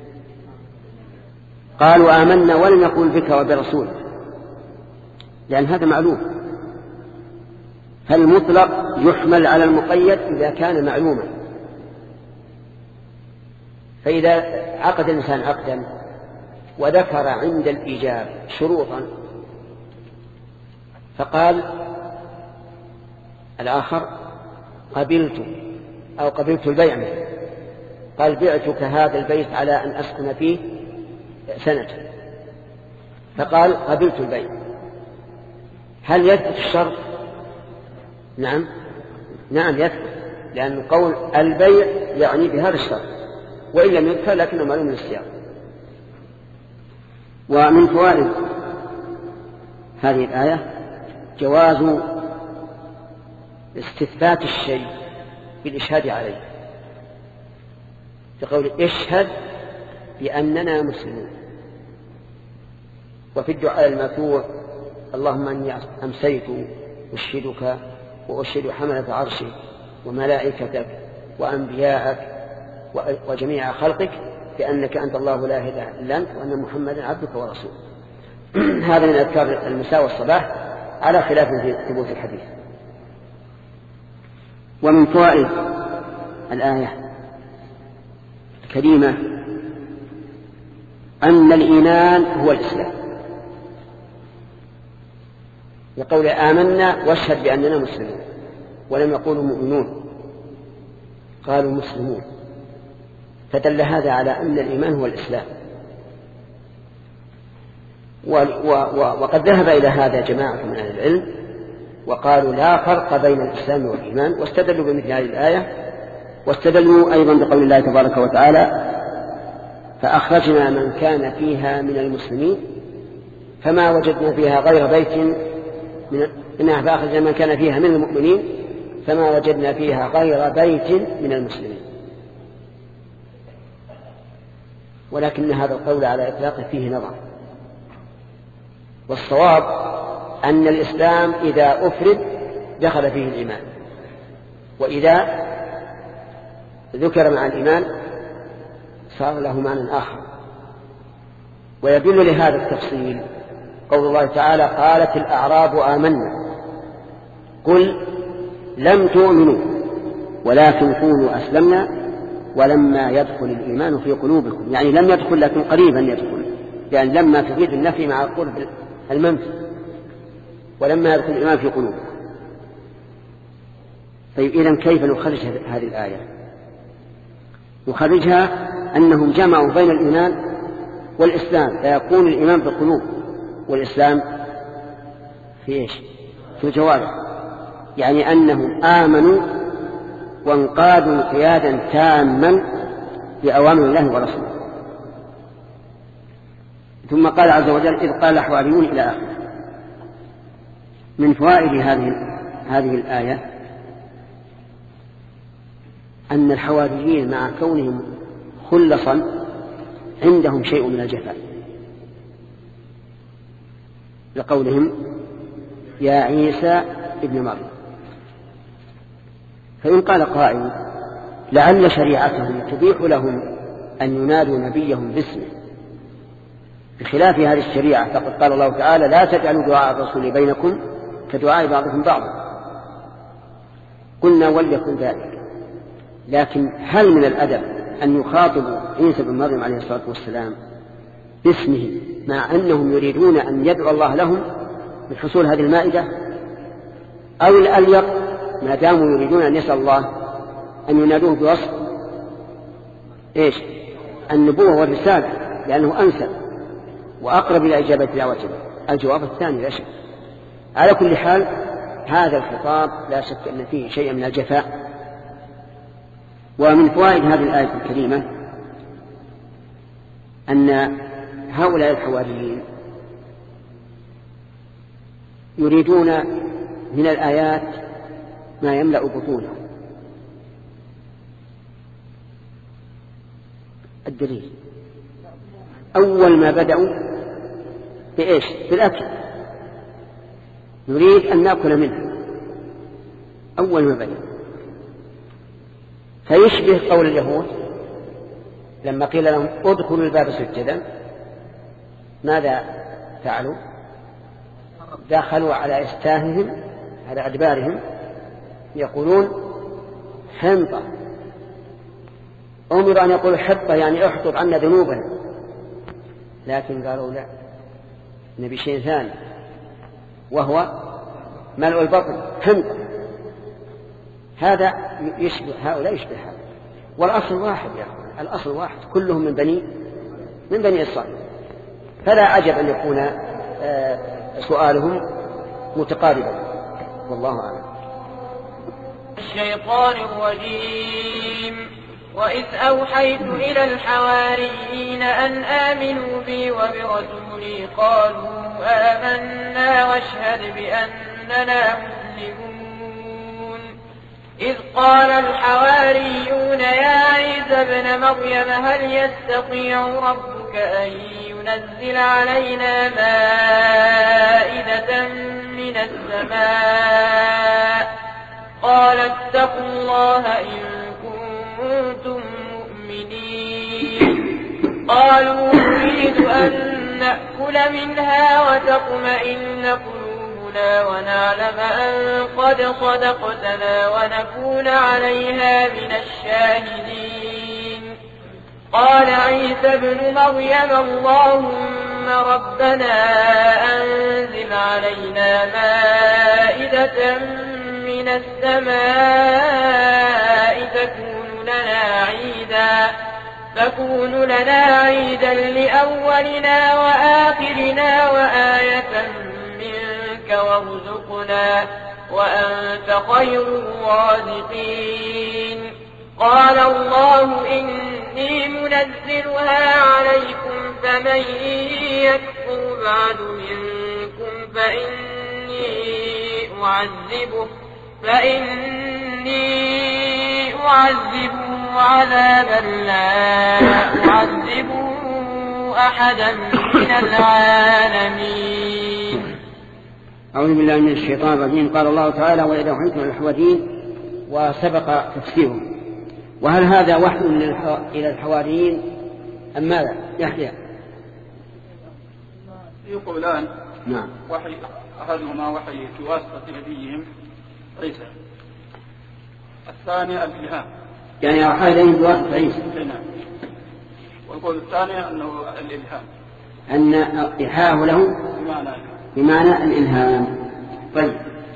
قالوا آمنا ولم يقل بك وبرسولك، لأن هذا معلوم. فالمطلق يحمل على المقيد إذا كان معلوما. فإذا عقد الإنسان عقدا وذكر عند الإيجاب شروطا، فقال الآخر قبلت أو قبلت البيع منه، قال بعتك هذا البيت على أن أسكن فيه سنة، فقال قبلت البيع. هل يثبت الشرط؟ نعم نعم يثبت، لأن قول البيع يعني بهذا الشرط، وإن لم يذكر لكنه معلوم من السياق. ومن فوائد هذه الآية جواز استثبات الشيء بالإشهاد عليه، بقول اشهد بأننا مسلمون. وفي الدعاء الماثور اللهم أني أمسيت أشهدك وأشهد حملة عرشك وملائكتك وأنبياءك وجميع خلقك بأنك أنت الله لا إله إلا أنت وأن محمدا عبدك ورسولك. هذا من أذكار المساء والصباح على خلاف في ثبوت الحديث. ومن فوائد الآية الكريمة أن الإيمان هو الإسلام، يقول آمنا واشهد بأننا مسلمون، ولم يقولوا مؤمنون، قالوا مسلمون، فدل هذا على أن الإيمان هو الإسلام. وقد ذهب إلى هذا جماعة من أهل العلم وقالوا لا فرق بين الإسلام والإيمان، واستدلوا بمثل هذه الآية، واستدلوا أيضا بقول الله تبارك وتعالى فأخرجنا من كان فيها من المسلمين فما وجدنا فيها غير بيت من إنها فأخرجنا من كان فيها من المؤمنين فما وجدنا فيها غير بيت من المسلمين. ولكن هذا القول على إطلاقه فيه نظر، والصواب أن الإسلام إذا أفرد دخل فيه الإيمان، وإذا ذكر مع الإيمان صار له معنى آخر. ويدل لهذا التفصيل قول الله تعالى قالت الأعراب آمنا قل لم تؤمنوا ولكن قولوا أسلمنا ولما يدخل الإيمان في قلوبكم، يعني لم يدخل لكن قريبا يدخل، لأن لما تفيد النفي مع قرب المنفي، ولما يدخل الإيمان في قلوبكم. طيب إذن كيف نخرج هذه الآية؟ نخرجها أنهم جمعوا بين الإيمان والإسلام، فيكون الإيمان بالقلوب والإسلام في إيش؟ في الجوارح، يعني أنهم آمنوا وانقادوا انقيادا تاما بأوامر الله ورسوله. ثم قال عز وجل إذ قال الحواريون إلى آخره. من فوائد هذه هذه الآية أن الحواريين مع كونهم خلصا عندهم شيء من الجفاء، لقولهم يا عيسى ابن مريم. فإن قال قائل لعل شريعتهم تبيح لهم أن ينادوا نبيهم باسمه بخلاف هذه الشريعة، فقد قال الله تعالى لا تجعلوا دعاء الرسول بينكم كدعاء بعضكم بعضا. قلنا وليكن ذلك، لكن هل من الأدب أن يخاطبوا عيسى بن مريم عليه الصلاة والسلام باسمه مع أنهم يريدون أن يدعو الله لهم بحصول هذه المائدة؟ أو الأليق ما داموا يريدون أن يسأل الله أن ينادوه بوصف إيش؟ النبوة والرسالة، لأنه أنسب وأقرب إلى إجابة دعوته. الجواب الثاني لا شك. على كل حال هذا الخطاب لا شك أن فيه شيء من الجفاء. ومن فوائد هذه الآية الكريمة أن هؤلاء الحواريين يريدون من الآيات ما يملأ بطونهم. الدليل أول ما بدأوا بإيش؟ بالأكل، نريد أن نأكل منه أول ما بدأوا، فيشبه قول اليهود لما قيل لهم ادخلوا الباب سجدا ماذا فعلوا؟ دخلوا على استاههم على أدبارهم يقولون حنطة. أمر أن يقولوا حطة يعني احطط عنا ذنوبنا، لكن قالوا لا، نبي شيء ثاني وهو ملء البطن حنطة. هذا يشبه هؤلاء يشبه هذا، والأصل واحد يا أخوان، الأصل واحد، كلهم من بني من بني إسرائيل، فلا عجب أن يكون سؤالهم متقاربا. والله أعلم. الشيطان الرجيم. وإذ أوحيت إلى الحواريين أن آمنوا بي وبرسولي قالوا آمنا واشهد بأننا مسلمون. إذ قال الحواريون يا عيسى ابن مريم هل يستطيع ربك أن ينزل علينا مائدة السماء قال اتقوا الله إن كنتم مؤمنين قالوا نريد أن نأكل منها وتطمئن قلوبنا ونعلم أن قد صدقتنا ونكون عليها من الشاهدين قال عيسى ابن مريم اللهم ربنا أنزل علينا مائدة من السماء تكون لنا عيدا تكون لنا عيدا لأولنا وآخرنا وآية منك وارزقنا وأنت خير الرازقين قال الله إني منزلها عليكم فمن يكفر بعد منكم فإني أعذبه فإني أعذبه عذابا لا أعذبه أحدا من العالمين. أعوذ بالله من الشيطان الرجيم. قال الله تعالى وإذا أوحيتم إلى الحواريين وسبق تفسيره. وهل هذا وحي إلى الحواريين أم ماذا؟ يحيى يقولان نعم وحي أحدهما وحي بواسطة نبيهم عيسى الثاني الإلهام يعني أوحى إليهم بواسطة عيسى نعم والقول الثاني أنه الإلهام أن إيحاءه له بمعنى بمعنى الإلهام. طيب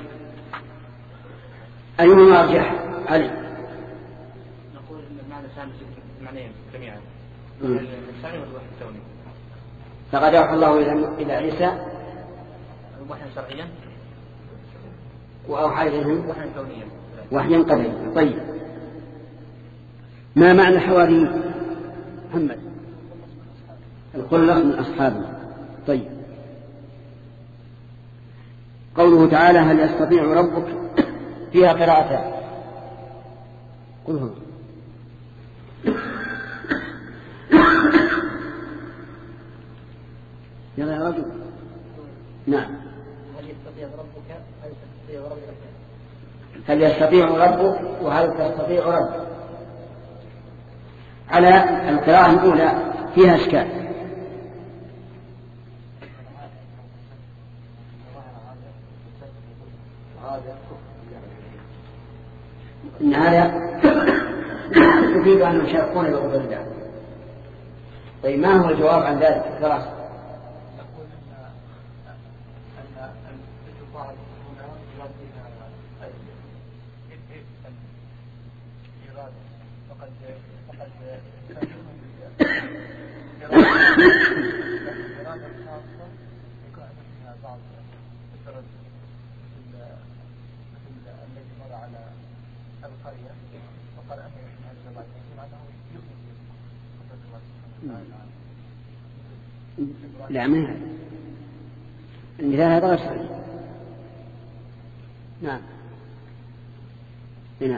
أيهما أرجح علي؟ نقول أن المعنى ثاني معنيين جميعا الثاني والوحي الكوني. فقد أوحى الله إلى عيسى وحيا شرعيا وأوحى إليهم وحيا كونيا وحيا قدريا. طيب ما معنى الحواريين محمد؟ الخلق من أصحابه. طيب قوله تعالى هل يستطيع ربك فيها قراءتان قل هو يلا يا رجل. نعم هل يستطيع ربك هل تستطيع ربك هل يستطيع ربك وهل تستطيع ربك. على القراءة الأولى فيها إشكال إن هذا يفيد أن يشاركون بقدر الله. طيب ما هو الجواب عن ذلك في الدراسة؟ نقول أن أن الاستطاعة هنا يرادها الإرادة فقد فقد الإرادة الخاصة يكون فيها بعض التردد مثل مثل الذي مر على القرية وقال أنه يحمل هذا بعد أنه يؤمن بقدرة الله سبحانه وتعالى. لا ما هذا المثال هذا غير صحيح. نعم نعم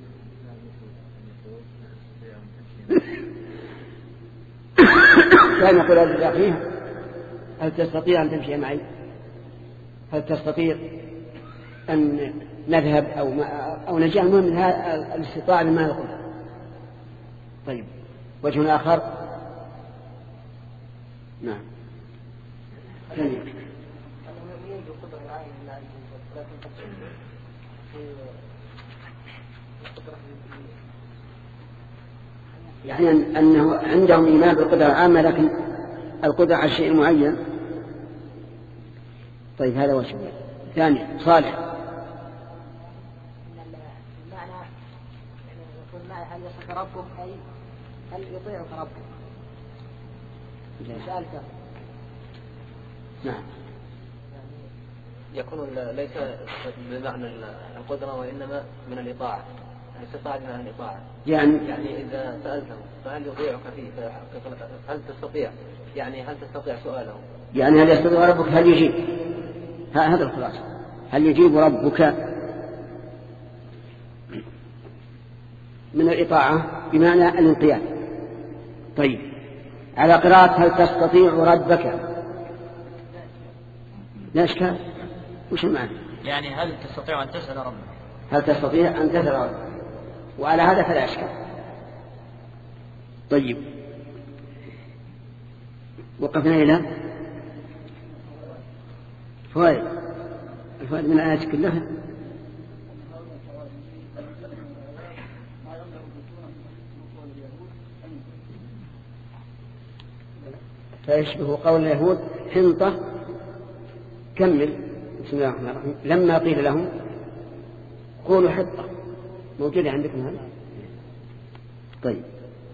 كان يقول الأخير هل تستطيع أن تمشي معي؟ هل تستطيع أن نذهب أو ما أو نجي؟ المهم من هذا الاستطاعة لما نقول. طيب وجه آخر. نعم يعني أنه عندهم إيمان بالقدرة العامة لكن القدرة على شيء معين. طيب هذا وجه ثاني. صالح المعنى يقول المعنى هل يصلك ربك أي هل يطيعك ربك سألك. نعم يكون ليس بمعنى القدرة وإنما من الإطاعة الاستطاعة من الإطاعة يعني يعني إذا سألته فهل يطيعك فيه هل تستطيع يعني هل تستطيع سؤاله يعني هل يستطيع ربك هل يجيب. هذا الخلاصة هل يجيب ربك من الإطاعة بمعنى الانقياد. طيب على قراءة هل تستطيع ربك لا إشكال وش المعنى؟ يعني هل تستطيع أن تسأل ربك؟ هل تستطيع أن تسأل ربك؟ وعلى هذا فلا أشكال. طيب وقفنا إلى فوائد. الفوائد من الآيات كلها فيشبه قول اليهود حنطة. كمل. بسم الله الرحمن الرحيم. لما قيل لهم قولوا حطة. موجودة عندكم هذا؟ طيب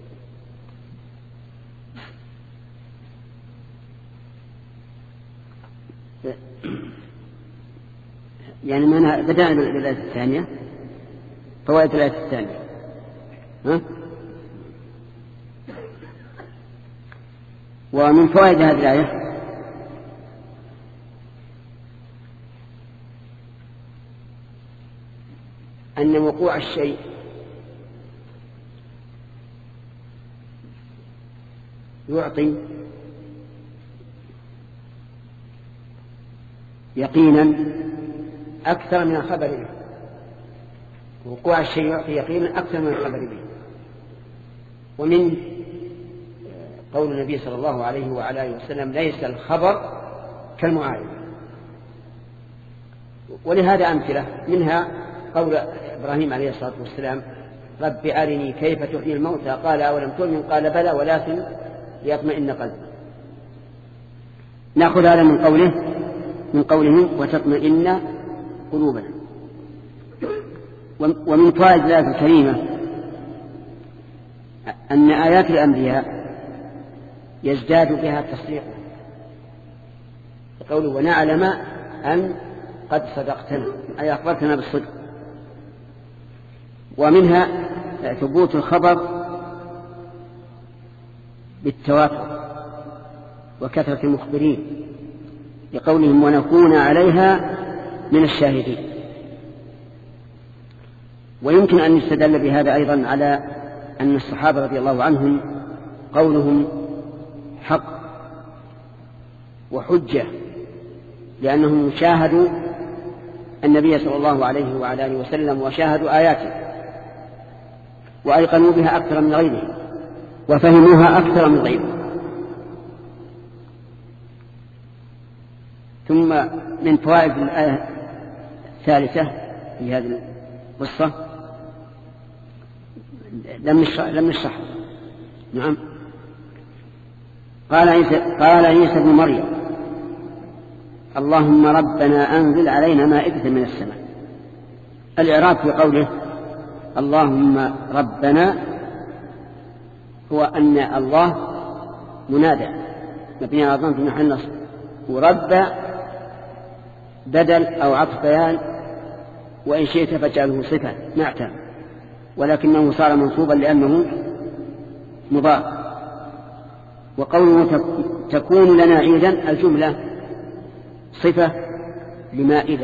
يعني ما بدأنا بالآية الثانية. فوائد الآية الثانية ها؟ ومن فوائد هذه الآية أن وقوع الشيء يعطي يقينا أكثر من الخبر به. وقوع الشيء يعطي يقينا أكثر من الخبر به. ومن قول النبي صلى الله عليه وعلى آله وسلم ليس الخبر كالمعاينة. ولهذا أمثلة منها قول إبراهيم عليه الصلاة والسلام رب أرني كيف تحيي الموتى قال أولم تؤمن قال بلى ولكن ليطمئن قلبي. نأخذ هذا من قوله من قوله وتطمئن قلوبنا. ومن فوائد الآية الكريمة أن آيات الأنبياء يزداد بها تصديق. قوله ونعلم أن قد صدقتنا أي أخبرتنا بالصدق. ومنها ثبوت الخبر بالتواتر وكثرة المخبرين لقولهم ونكون عليها من الشاهدين. ويمكن أن يستدل بهذا أيضا على أن الصحابة رضي الله عنهم قولهم حق وحجة لأنهم شاهدوا النبي صلى الله عليه وعلى آله وسلم وشاهدوا آياته وأيقنوا بها أكثر من غيره وفهموها أكثر من غيره. ثم من فوائد الآية الثالثة في هذه القصة لم نشرح. نعم. قال عيسى قال عيسى ابن مريم اللهم ربنا أنزل علينا مائدة من السماء. الإعراب في قوله اللهم ربنا هو أن الله منادى مبني على ضم في محل النصب ورب بدل أو عطف بيان وإن شئت فاجعله صفة نعتا ولكنه صار منصوبا لأنه مضاف. وقوله تكون لنا عيدا الجملة صفة لمائدة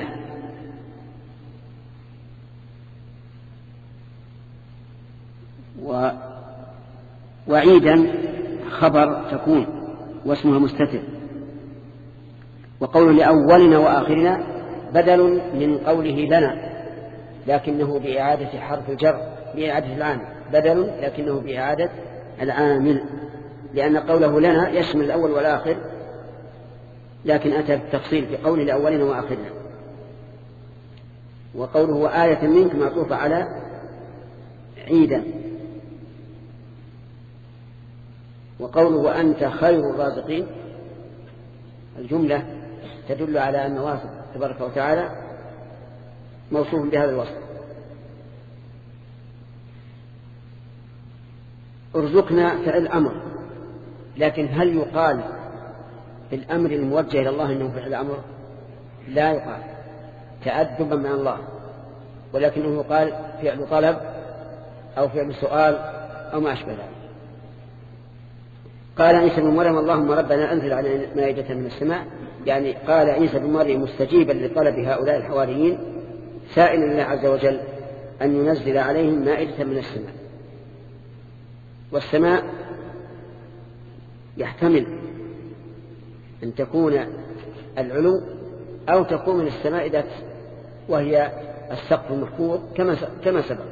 و... وعيدا خبر تكون واسمها مستتر. وقوله لأولنا وآخرنا بدل من قوله لنا لكنه بإعادة حرف الجر بإعادة العامل بدل لكنه بإعادة العامل لأن قوله لنا يشمل الأول والآخر لكن أتى بالتفصيل في قول لأولنا وآخرنا. وقوله وآية منك معطوفة على عيدا. وقوله وأنت خير الرازقين الجملة تدل على أن الله تبارك وتعالى موصوف بهذا الوصف. ارزقنا فعل أمر لكن هل يقال في الأمر الموجه إلى الله إنه فعل أمر؟ لا يقال تأدبا من الله ولكنه يقال فعل طلب أو فعل سؤال أو ما أشبه ذلك. قال عيسى بن مريم اللهم ربنا أنزل علينا مائدة من السماء يعني قال عيسى بن مريم مستجيبا لطلب هؤلاء الحواريين سائلا الله عز وجل أن ينزل عليهم مائدة من السماء. والسماء يحتمل أن تكون العلو أو تكون من السماء ذات وهي السقف المحفوظ كما كما سبق.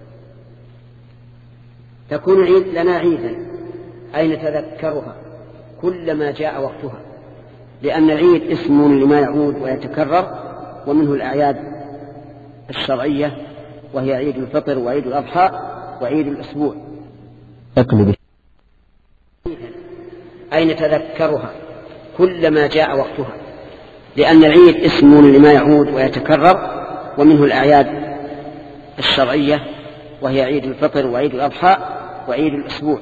تكون عيد لنا عيدا أي نتذكرها كلما جاء وقتها، لأن العيد اسم لما يعود ويتكرر، ومنه الأعياد الشرعية وهي عيد الفطر وعيد الأضحى وعيد الأسبوع. أقلب أي نتذكرها كلما جاء وقتها، لأن العيد اسم لما يعود ويتكرر، ومنه الأعياد الشرعية وهي عيد الفطر وعيد الأضحى وعيد الأسبوع.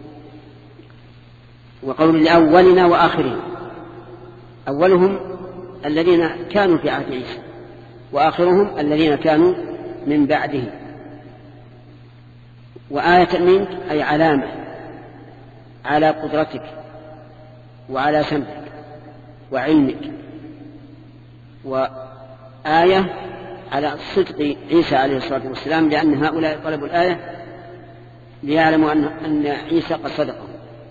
وقول لأولنا وآخرين، أولهم الذين كانوا في عهد عيسى، وآخرهم الذين كانوا من بعده. وآية منك أي علامة على قدرتك وعلى سمعك وعلمك، وآية على صدق عيسى عليه الصلاة والسلام، لأن هؤلاء طلبوا الآية ليعلموا أن, أن عيسى قد صدقهم.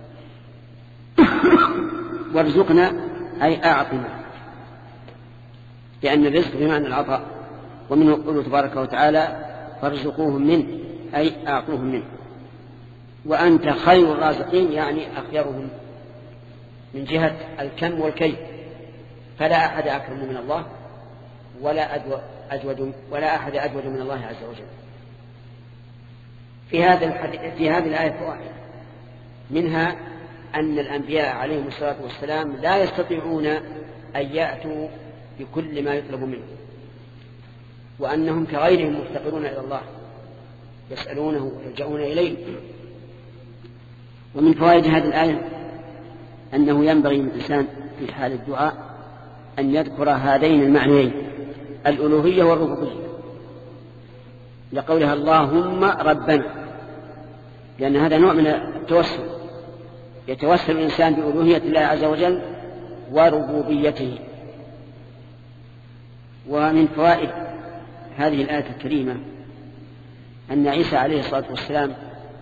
وارزقنا أي أعطنا، لأن الرزق بمعنى العطاء، ومنه قوله تبارك وتعالى فارزقوهم منه أي أعطوهم منه. وأنت خير الرازقين يعني أخيرهم من جهة الكم والكيف، فلا أحد أكرم من الله ولا أجود ولا أحد أجود من الله عز وجل. في هذا الحديث في هذه الآية فوائد، منها أن الأنبياء عليهم الصلاة والسلام لا يستطيعون أن يأتوا بكل ما يطلب منهم، وأنهم كغيرهم مفتقرون إلى الله يسألونه ويلجؤون إليه. ومن فوائد هذه الآية أنه ينبغي للإنسان في حال الدعاء أن يذكر هذين المعنيين الألوهية والربوبية، لقولها اللهم ربنا، لأن هذا نوع من التوسل، يتوسل الإنسان بألوهية الله عز وجل وربوبيته. ومن فوائد هذه الآية الكريمة أن عيسى عليه الصلاة والسلام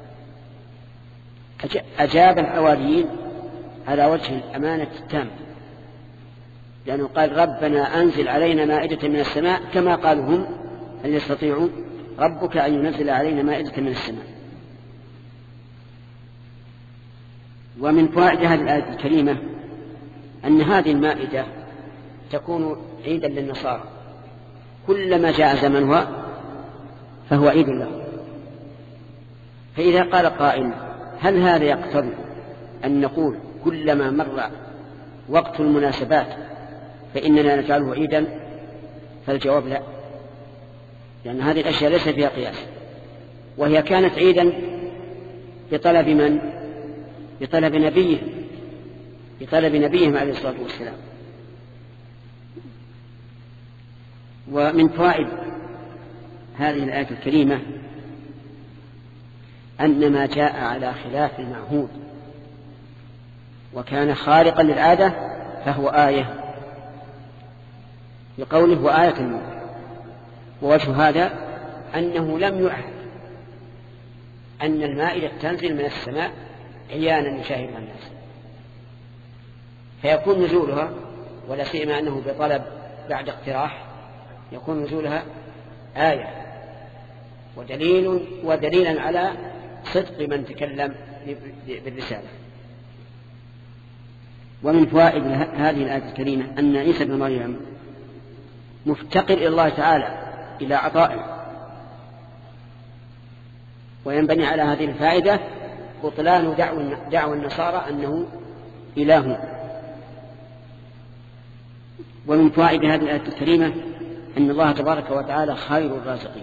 أجاب الحواريين على وجه الأمانة التام، لأنه قال ربنا أنزل علينا مائدة من السماء، كما قالوا هم هل يستطيع ربك أن ينزل علينا مائدة من السماء. ومن فوائد هذه الآية الكريمة أن هذه المائدة تكون عيدا للنصارى، كلما جاء زمنها فهو عيد له. فإذا قال قائل هل هذا يقتضي أن نقول كلما مر وقت المناسبات فإننا نجعله عيدا؟ فالجواب لا، لأن هذه الأشياء ليس فيها قياس، وهي كانت عيدا بطلب من؟ بطلب نبيه بطلب نبيهم عليه الصلاة والسلام. ومن فوائد هذه الآية الكريمة أن ما جاء على خلاف المعهود وكان خارقا للعادة فهو آية، بقوله وآية منه. ووجه هذا أنه لم يعهد أن المائدة تنزل من السماء عيانا يشاهدها الناس، فيكون نزولها، ولا سيما أنه بطلب بعد اقتراح، يكون نزولها آية ودليل ودليلا على صدق من تكلم بالرسالة. ومن فوائد هذه الآية الكريمة أن عيسى بن مريم مفتقر إلى الله تعالى إلى عطائه، وينبني على هذه الفائدة بطلان دعوى النصارى أنه إله. ومن فوائد هذه الآية الكريمة أن الله تبارك وتعالى خير الرازقين،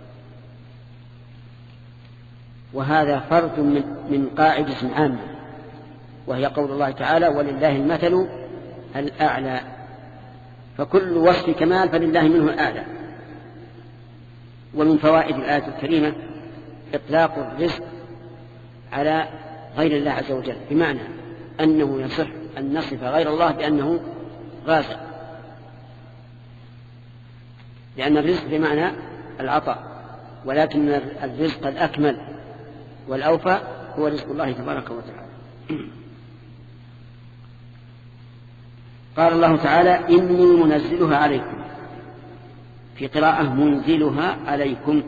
وهذا فرد من, من قاعدة عامة، وهي قول الله تعالى ولله المثل الأعلى، فكل وصف كمال فلله منه الأعلى. ومن فوائد الآية الكريمة إطلاق الرزق على غير الله عز وجل، بمعنى أنه يصح أن نصف غير الله بأنه رازق، لأن الرزق بمعنى العطاء، ولكن الرزق الأكمل والأوفى هو رزق الله تبارك وتعالى. قال الله تعالى إني منزلها عليكم، في قراءة منزلها عليكم.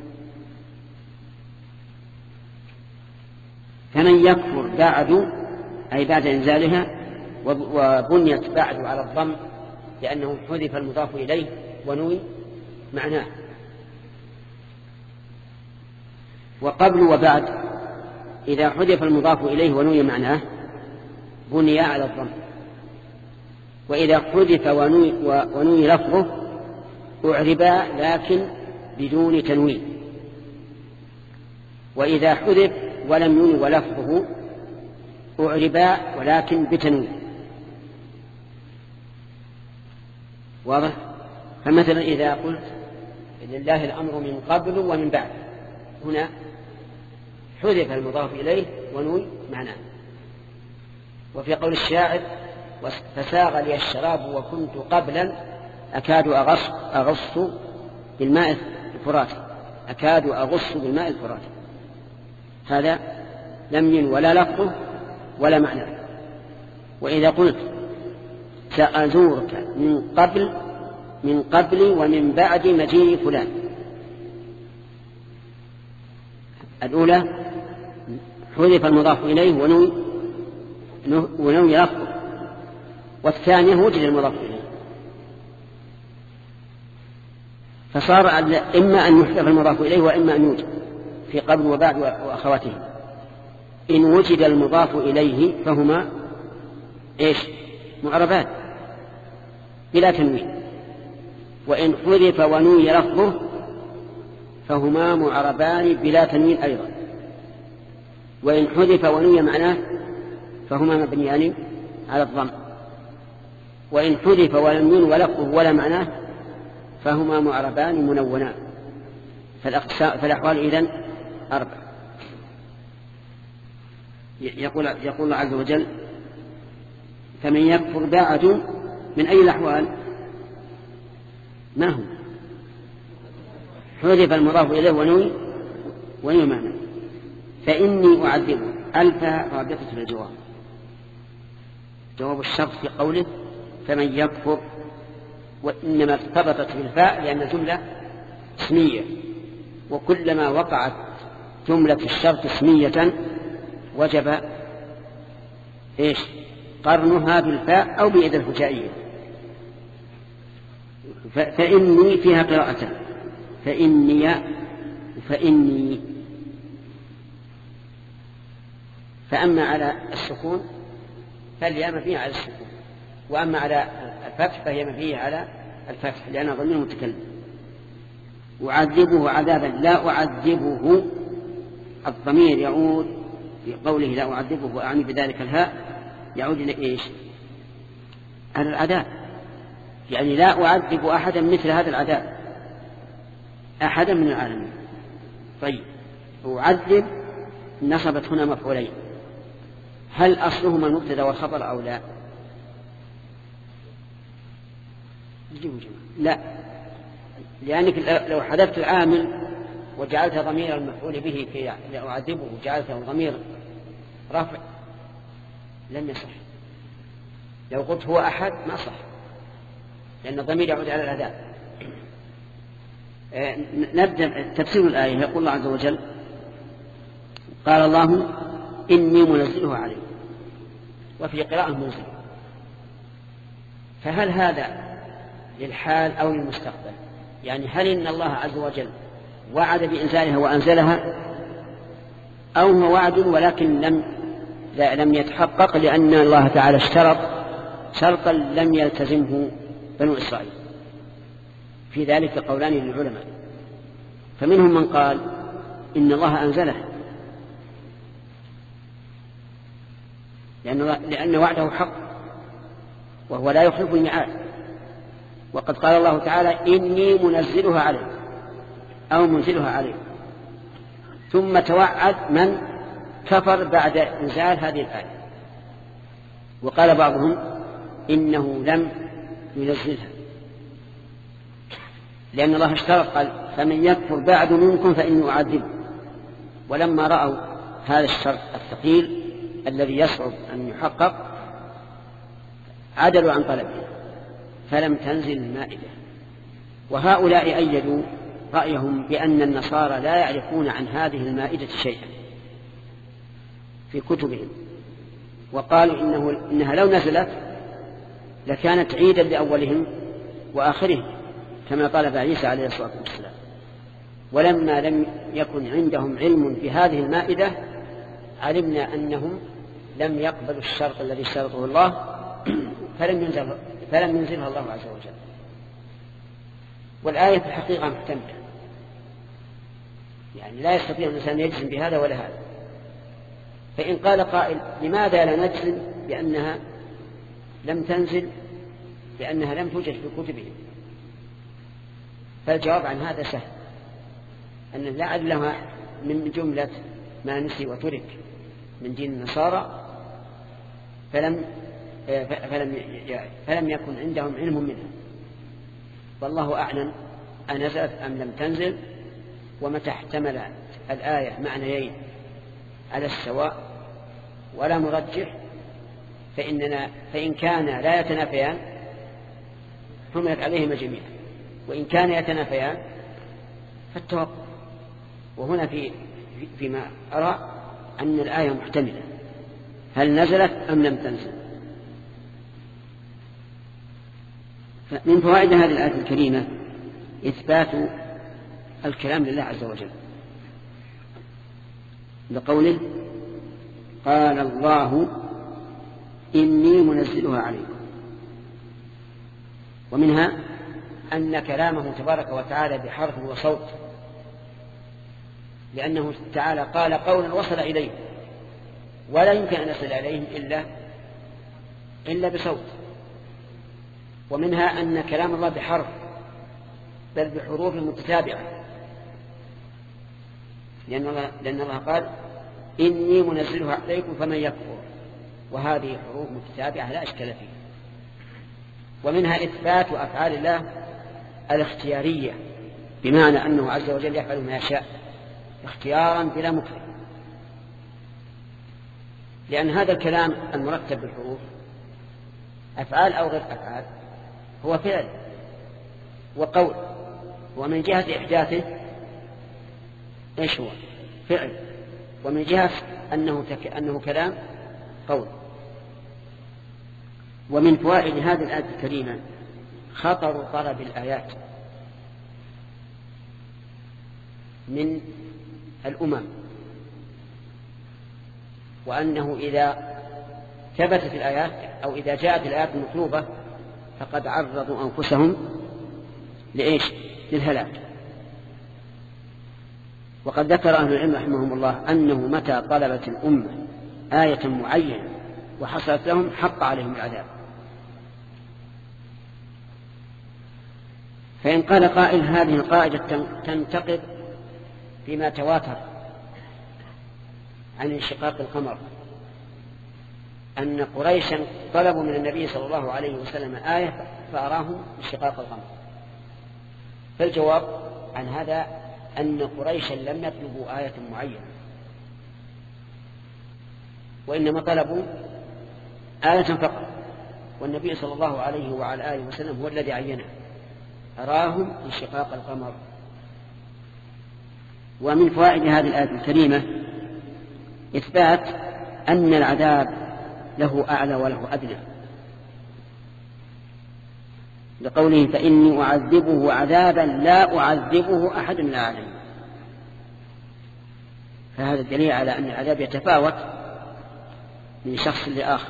فمن يكفر بعد أي بعد إنزالها، وبنيت بعد على الضم لأنه حذف المضاف إليه ونوي معناه، وقبل وبعد إذا حذف المضاف إليه ونوي معناه بني على الضم، وإذا حذف ونوي, ونوي لفظه أعربا لكن بدون تنوين، وإذا حذف ولم ينوي ولفظه أعربا ولكن بتنوين. واضح؟ فمثلا إذا قلت لله الأمر من قبل ومن بعد، هنا حذف المضاف إليه ونوي معناه. وفي قول الشاعر فساغ لي الشراب وكنت قبلا أكاد أغص, أغص بالماء الفرات، أكاد أغص بالماء الفرات، هذا لم ين ولا لفظه ولا معنى. وإذا قلت سأزورك من قبل من قبل ومن بعد مجيء فلان، الأولى حذف المضاف إليه ونوي ونوي لفظه، والثانية وجد المضاف إليه، فصار إما أن يحذف المضاف إليه وإما أن يوجد في قبل وبعد وأخواته. إن وجد المضاف إليه فهما إيش؟ معربات بلا تنوين، وإن حذف ونوي لفظه فهما معربان بلا تنوين أيضا، وإن حذف ونوي معناه فهما مبنيان على الضم، وإن حذف ولم ينو لفظه ولا معناه فهما معربان منونان. فالأحوال إذن أربع. يقول, يقول الله عز وجل فمن يكفر بعد من أي الأحوال؟ ما هو؟ حذف المضاف إليه ونوي ونوي معناه. فإني أعذبه ألف رابطة الجواب، جواب الشرط في قوله فمن يكفر، وإنما ارتبطت بالفاء لأن جملة اسمية، وكلما وقعت جملة الشرط اسمية وجب إيش؟ قرنها بالفاء أو بإذا الفجائية. فإني فيها قراءة فإني فإني فأما على السكون فالياء مبنية على السكون، وأما على الفتح فهي مبنية على الفتح لأنه ضمير متكلم. أعذبه عذابا لا أعذبه، الضمير يعود في قوله لا أعذبه وأعني بذلك الهاء يعود إلى إيش؟ على العذاب، يعني لا أعذب أحدا مثل هذا العذاب، أحدا من العالمين. طيب أعذب نصبت هنا مفعولين، هل أصلهما المبتدا والخبر أو لا؟ لا، لأنك لو حذفت العامل وجعلتها ضمير المفعول به في لأعذبه وجعلته ضمير رفع لن يصح. لو قلت هو أحد ما صح، لأن الضمير يعود على العذاب. نبدأ تفسير الآية. يقول الله عز وجل قال الله إني منزله عليكم، وفي قراءة منزل، فهل هذا للحال أو للمستقبل؟ يعني هل إن الله عز وجل وعد بإنزالها وأنزلها، أو هو وعد ولكن لم لم يتحقق لأن الله تعالى اشترط شرطا لم يلتزمه بنو إسرائيل؟ في ذلك قولان للعلماء، فمنهم من قال إن الله أنزله لأن, لأن وعده حق وهو لا يخلف الميعاد، وقد قال الله تعالى إني منزلها عليك أو منزلها عليك، ثم توعد من كفر بعد إنزال هذه الآية. وقال بعضهم إنه لم ينزلها لأن الله اشترط قال فمن يكفر بعد منكم فإني أعذبه، ولما رأوا هذا الشرط الثقيل الذي يصعب أن يحقق عدلوا عن طلبها فلم تنزل المائدة. وهؤلاء أيدوا رأيهم بأن النصارى لا يعرفون عن هذه المائدة شيئا في كتبهم، وقالوا إنه إنها لو نزلت لكانت عيدا لأولهم وآخرهم كما طلب عيسى عليه الصلاة والسلام. ولما لم يكن عندهم علم بهذه المائدة علمنا أنهم لم يقبلوا الشرط الذي اشترطه الله فلم ينزل فلم ينزلها الله عز وجل. والآية في الحقيقة محتملة، يعني لا يستطيع الإنسان يجزم بهذا ولا هذا. فإن قال قائل لماذا لا نجزم بأنها لم تنزل لأنها لم توجد في كتبهم، فالجواب عن هذا سهل، أن لعلها من جملة ما نسي وترك من دين النصارى فلم فلم فلم يكن عندهم علم منها. والله أعلم أنزلت أم لم تنزل، ومتى احتمل الآية معنيين على السواء ولا مرجح فإننا فإن كان لا يتنافيان حملت عليهما جميعا، وإن كان يتنافيان فالتوقف. وهنا في فيما أرى أن الآية محتملة، هل نزلت أم لم تنزل. من فوائد هذه الآية الكريمة إثبات الكلام لله عز وجل لقوله قال الله إني منزلها عليكم. ومنها أن كلامه تبارك وتعالى بحرف وصوت، لأنه تعالى قال قولا وصل إليه ولا يمكن أن يصل إليهم إلا إلا بصوت. ومنها أن كلام الله بحرف بل بحروف متتابعة، لأن الله, لأن الله قال إني منزلها عليكم فمن يكفر، وهذه حروف متتابعة لا إشكال فيها. ومنها إثبات أفعال الله الاختيارية، بمعنى أنه عز وجل يفعل ما يشاء اختيارا بلا مكره، لأن هذا الكلام المرتب بالحروف أفعال أو غير أفعال هو فعل وقول، ومن جهة إحداثه إيش هو فعل، ومن جهة أنه, تك... أنه كلام قول. ومن فوائد هذه الآية الكريمة خطر طلب الآيات من الأمم، وأنه إذا ثبتت الآيات أو إذا جاءت الآيات المطلوبة فقد عرضوا أنفسهم لإيش؟ للهلاك. وقد ذكر أهل العلم رحمهم الله أنه متى طلبت الأمة آية معينة وحصلت لهم حق عليهم العذاب. فإن قال قائل هذه القاعدة تنتقد فيما تواتر عن انشقاق القمر، أن قريشا طلبوا من النبي صلى الله عليه وسلم آية فأراهم انشقاق القمر. فالجواب عن هذا أن قريشا لم يطلبوا آية معينة، وإنما طلبوا آية فقط، والنبي صلى الله عليه وعلى آله وسلم هو الذي عينها أراهم انشقاق القمر. ومن فوائد هذه الآية الكريمة إثبات أن العذاب له أعلى وله أدنى، لقوله فإني أعذبه عذابا لا أعذبه أحد من العالمين. فهذا الدليل على أن العذاب يتفاوت من شخص لآخر.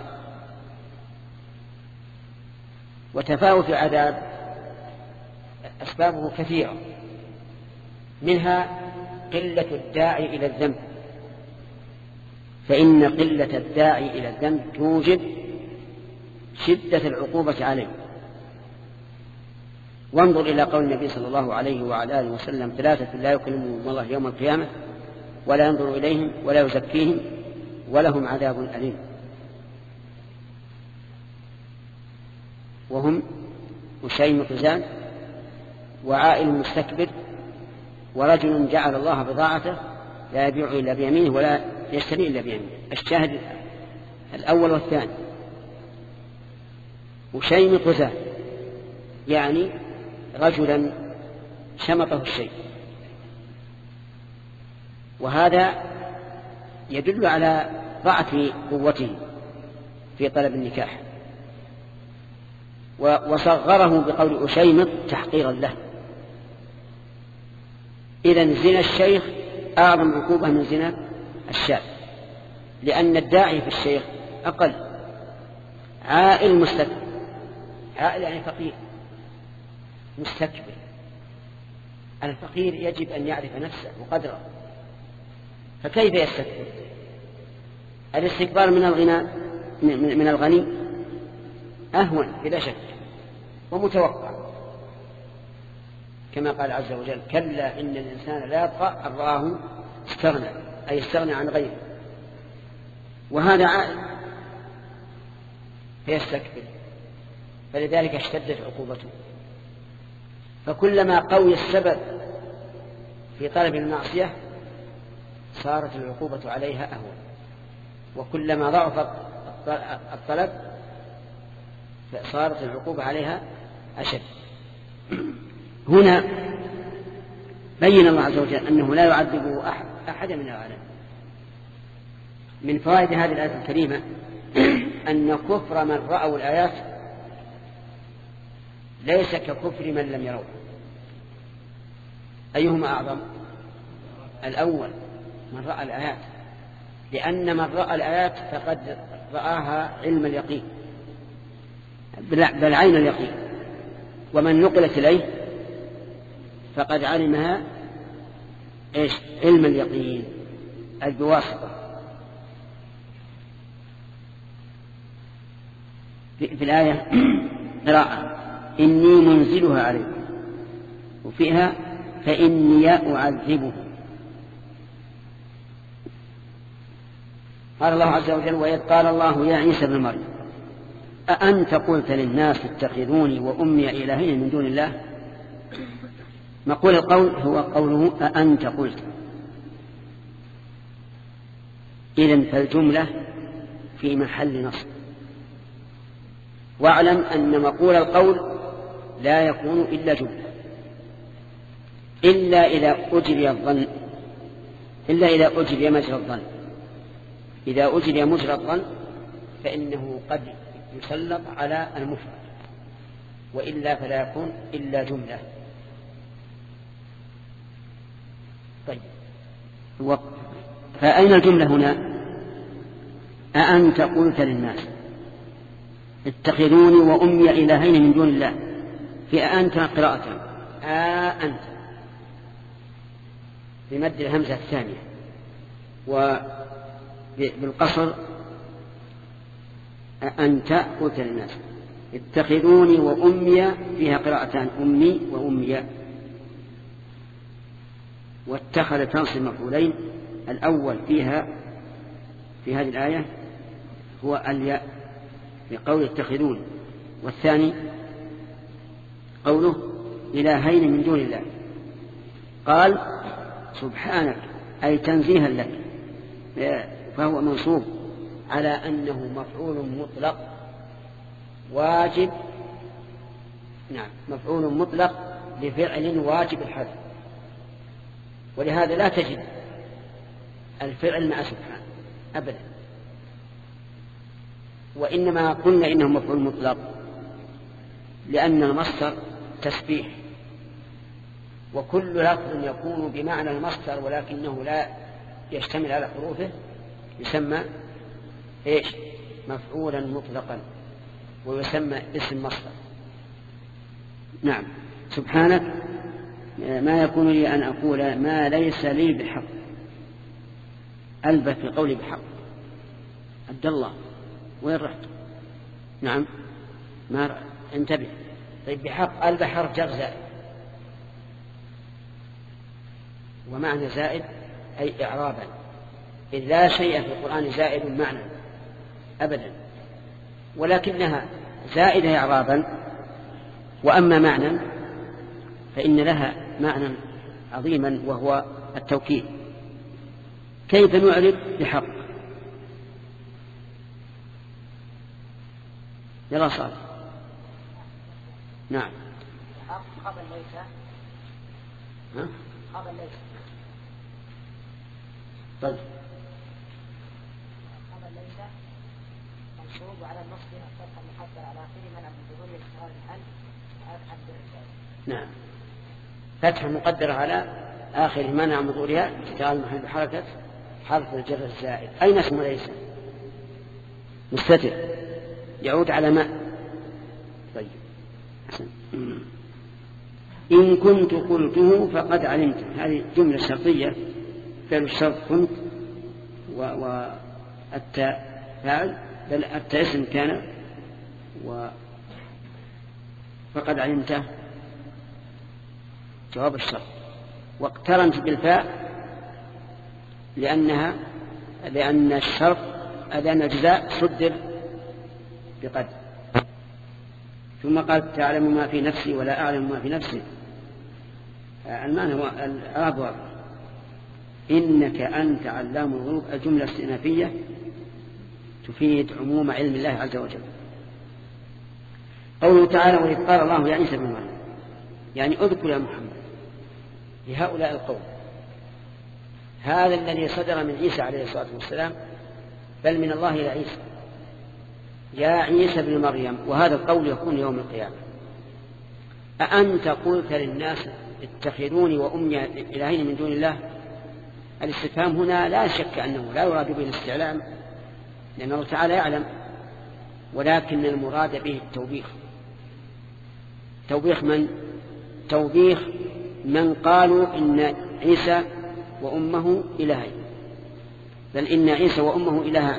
وتفاوت العذاب أسبابه كثيرة، منها قلة الداعي إلى الذنب، فإن قلة الداعي إلى الذنب توجب شدة العقوبة عليه. وانظر إلى قول النبي صلى الله عليه وعلى آله وسلم ثلاثة لا يكلمهم الله يوم القيامة ولا ينظر إليهم ولا يزكيهم ولهم عذاب أليم، وهم وشيم مخزان وعائل مستكبر ورجل جعل الله بضاعته لا يبيع إلا بيمينه ولا يشتري إلا بيمينه. الشاهد الأول والثاني. وشيمط وزاد، يعني رجلا شمطه الشيء، وهذا يدل على ضعف قوته في طلب النكاح، وصغره بقول أشيمط تحقيرا له. إذن زنا الشيخ أعظم عقوبة من زنا الشاب، لأن الداعي في الشيخ أقل. عائل مستكبر، عائل يعني فقير مستكبر، الفقير يجب أن يعرف نفسه وقدره، فكيف يستكبر؟ الاستكبار من الغنى من الغني أهون بلا شك ومتوقع، كما قال عز وجل: كلا إن الإنسان لا يطغى أن رآه استغنى، أي استغنى عن غيره. وهذا عائل فيستكبر، فلذلك اشتدت عقوبته. فكلما قوي السبب في طلب المعصية صارت العقوبة عليها أهون، وكلما ضعف الطلب صارت العقوبة عليها أشد. هنا بين الله عز وجل أنه لا يعذبه أحد, أحد من العالم. من فوائد هذه الآية الكريمة أن كفر من رأوا الآيات ليس ككفر من لم يروا. أيهما أعظم؟ الأول، من رأى الآيات، لأن من رأى الآيات فقد رآها علم اليقين، بل عين اليقين، ومن نقلت إليه فقد علمها إيش؟ علم اليقين البواسطة. في الآية قراءة: إني منزلها عليكم، وفيها: فإني أعذبه. قال الله عز وجل: وإذ قال الله يا عيسى ابن مريم أأنت قلت للناس اتخذوني وأمي إلهين من دون الله؟ مقول القول هو قوله أأنت قلت. إذن فالجملة في محل نصب. واعلم أن مقول القول لا يكون إلا جملة، إلا إذا أجري الظن، إلا إذا أجري مجرى الظن. إذا أجري مجرى الظن فإنه قد يسلط على المفرد، وإلا فلا يكون إلا جملة. طيب، فأين الجملة هنا؟ أأنت قلت للناس اتخذوني وأمي إلهين من دون الله. في أأنت قراءة أأنت بمد الهمزة الثانية، وبالقصر أأنت قلت للناس اتخذوني وأمي، فيها قراءتان أمي وأمي. واتخذ تنصب مفعولين، الأول فيها في هذه الآية هو الياء لقول اتخذون، والثاني قوله إلهين من دون الله. قال سبحانك أي تنزيها لك، فهو منصوب على أنه مفعول مطلق واجب، نعم مفعول مطلق لفعل واجب الحذف، ولهذا لا تجد الفعل مع سبحان أبدا، وإنما قلنا إنه مفعول مطلق لأن المصدر تسبيح، وكل لفظ يكون بمعنى المصدر ولكنه لا يشتمل على حروفه يسمى إيش؟ مفعولا مطلقا، ويسمى اسم مصدر. نعم. سبحانك ما يكون لي أن أقول ما ليس لي بحق. ألبث في قولي بحق. عبد الله وين رحت؟ نعم ما انتبه. طيب بحق ألبث حرف جر زائد، ومعنى زائد أي إعرابا، إذ لا شيء في القرآن زائد معنى أبدا، ولكنها زائدة إعرابا، وأما معنى فإن لها معنى عظيما وهو التوكيد. كيف نعرب بحق؟ يلا صار نعم. خبر ليس. ها؟ خبر ليس. طيب. خبر ليس منصوب على النصب الفتح المقدر على آخره منع من ظهور استقرار الحل وأبحث بالرسالة. نعم. فتح مقدر على آخر منع من ظهورها استقرار المحل بحركة حرف الجر الزائد. أين اسم ليس؟ مستتر يعود على ماء. طيب. حسن. إن كنت قلته فقد علمت. هذه جملة شرطية فعل الشرط كنت والتاء فاعل بل التاء اسم كان و فقد علمته جواب الشرط واقترنت بالفاء لأنها لأن الشرط لأن الجزاء صدر بقد. ثم قال تعلم ما في نفسي ولا أعلم ما في نفسي. المعنى هو الإعراب واضح. إنك أنت علام الغيوب الجملة استئنافية تفيد عموم علم الله عز وجل. قوله تعالى وإذ قال الله يا عيسى بن مريم يعني اذكر يا محمد لهؤلاء القوم هذا الذي صدر من عيسى عليه الصلاة والسلام بل من الله إلى عيسى يا عيسى بن مريم. وهذا القول يكون يوم القيامة. أأنت قلت للناس اتخذوني وأمي إلهين من دون الله؟ الاستفهام هنا لا شك أنه لا يراد به الاستعلام لأن الله تعالى يعلم ولكن المراد به التوبيخ. توبيخ من؟ توبيخ من قالوا إن عيسى وأمه إلهين بل إن عيسى وأمه إلهان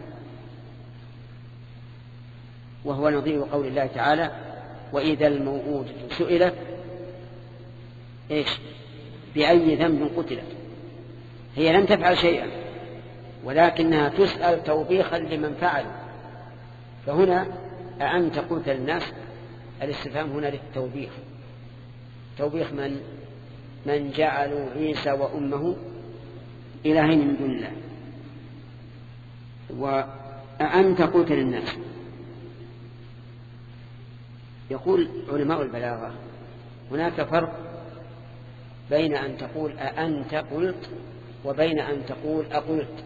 وهو نظير قول الله تعالى وإذا الموءودة سئلت إيش بأي ذنب قتلت. هي لم تفعل شيئا ولكنها تسأل توبيخا لمن فعل. فهنا أأنت قلت للناس الاستفهام هنا للتوبيخ. توبيخ من من جعلوا عيسى وأمه إلهين من دون الله. وأأنت قلت للناس يقول علماء البلاغة هناك فرق بين أن تقول أأنت قلت وبين أن تقول أقلت.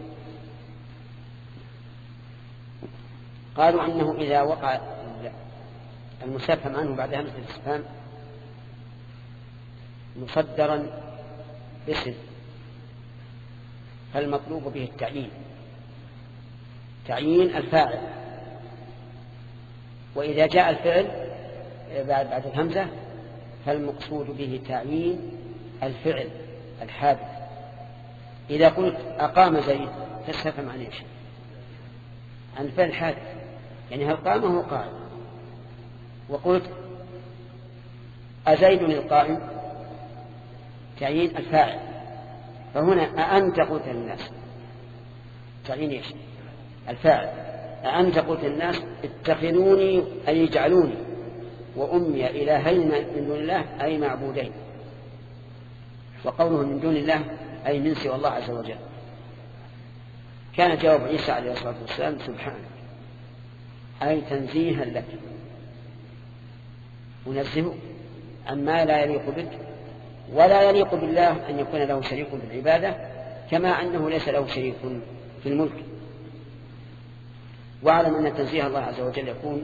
قالوا أنه إذا وقع المستفهم عنه بعد همزة الاستفهام مصدرا باسم فالمطلوب به التعيين تعيين الفاعل. وإذا جاء الفعل بعد بعد الهمزة فالمقصود به تعيين الفعل الحادث. إذا قلت أقام زيد تستفهم عن إيش؟ عن الفعل الحادث يعني هل قام هو قائم. وقلت أزيد القائم تعيين الفاعل. فهنا أأنت قلت للناس تعيين إيش؟ الفاعل. أأنت قلت للناس اتخذوني أي يجعلوني وأمي إلهين من دون الله أي معبودين. وقوله من دون الله أي من سوى الله عز وجل. كان جواب عيسى عليه الصلاة والسلام سبحانك أي تنزيها لك ونزهه عما لا يليق بك ولا يليق بالله أن يكون له شريك في العبادة كما أنه ليس له شريك في الملك. واعلم أن تنزيه الله عز وجل يكون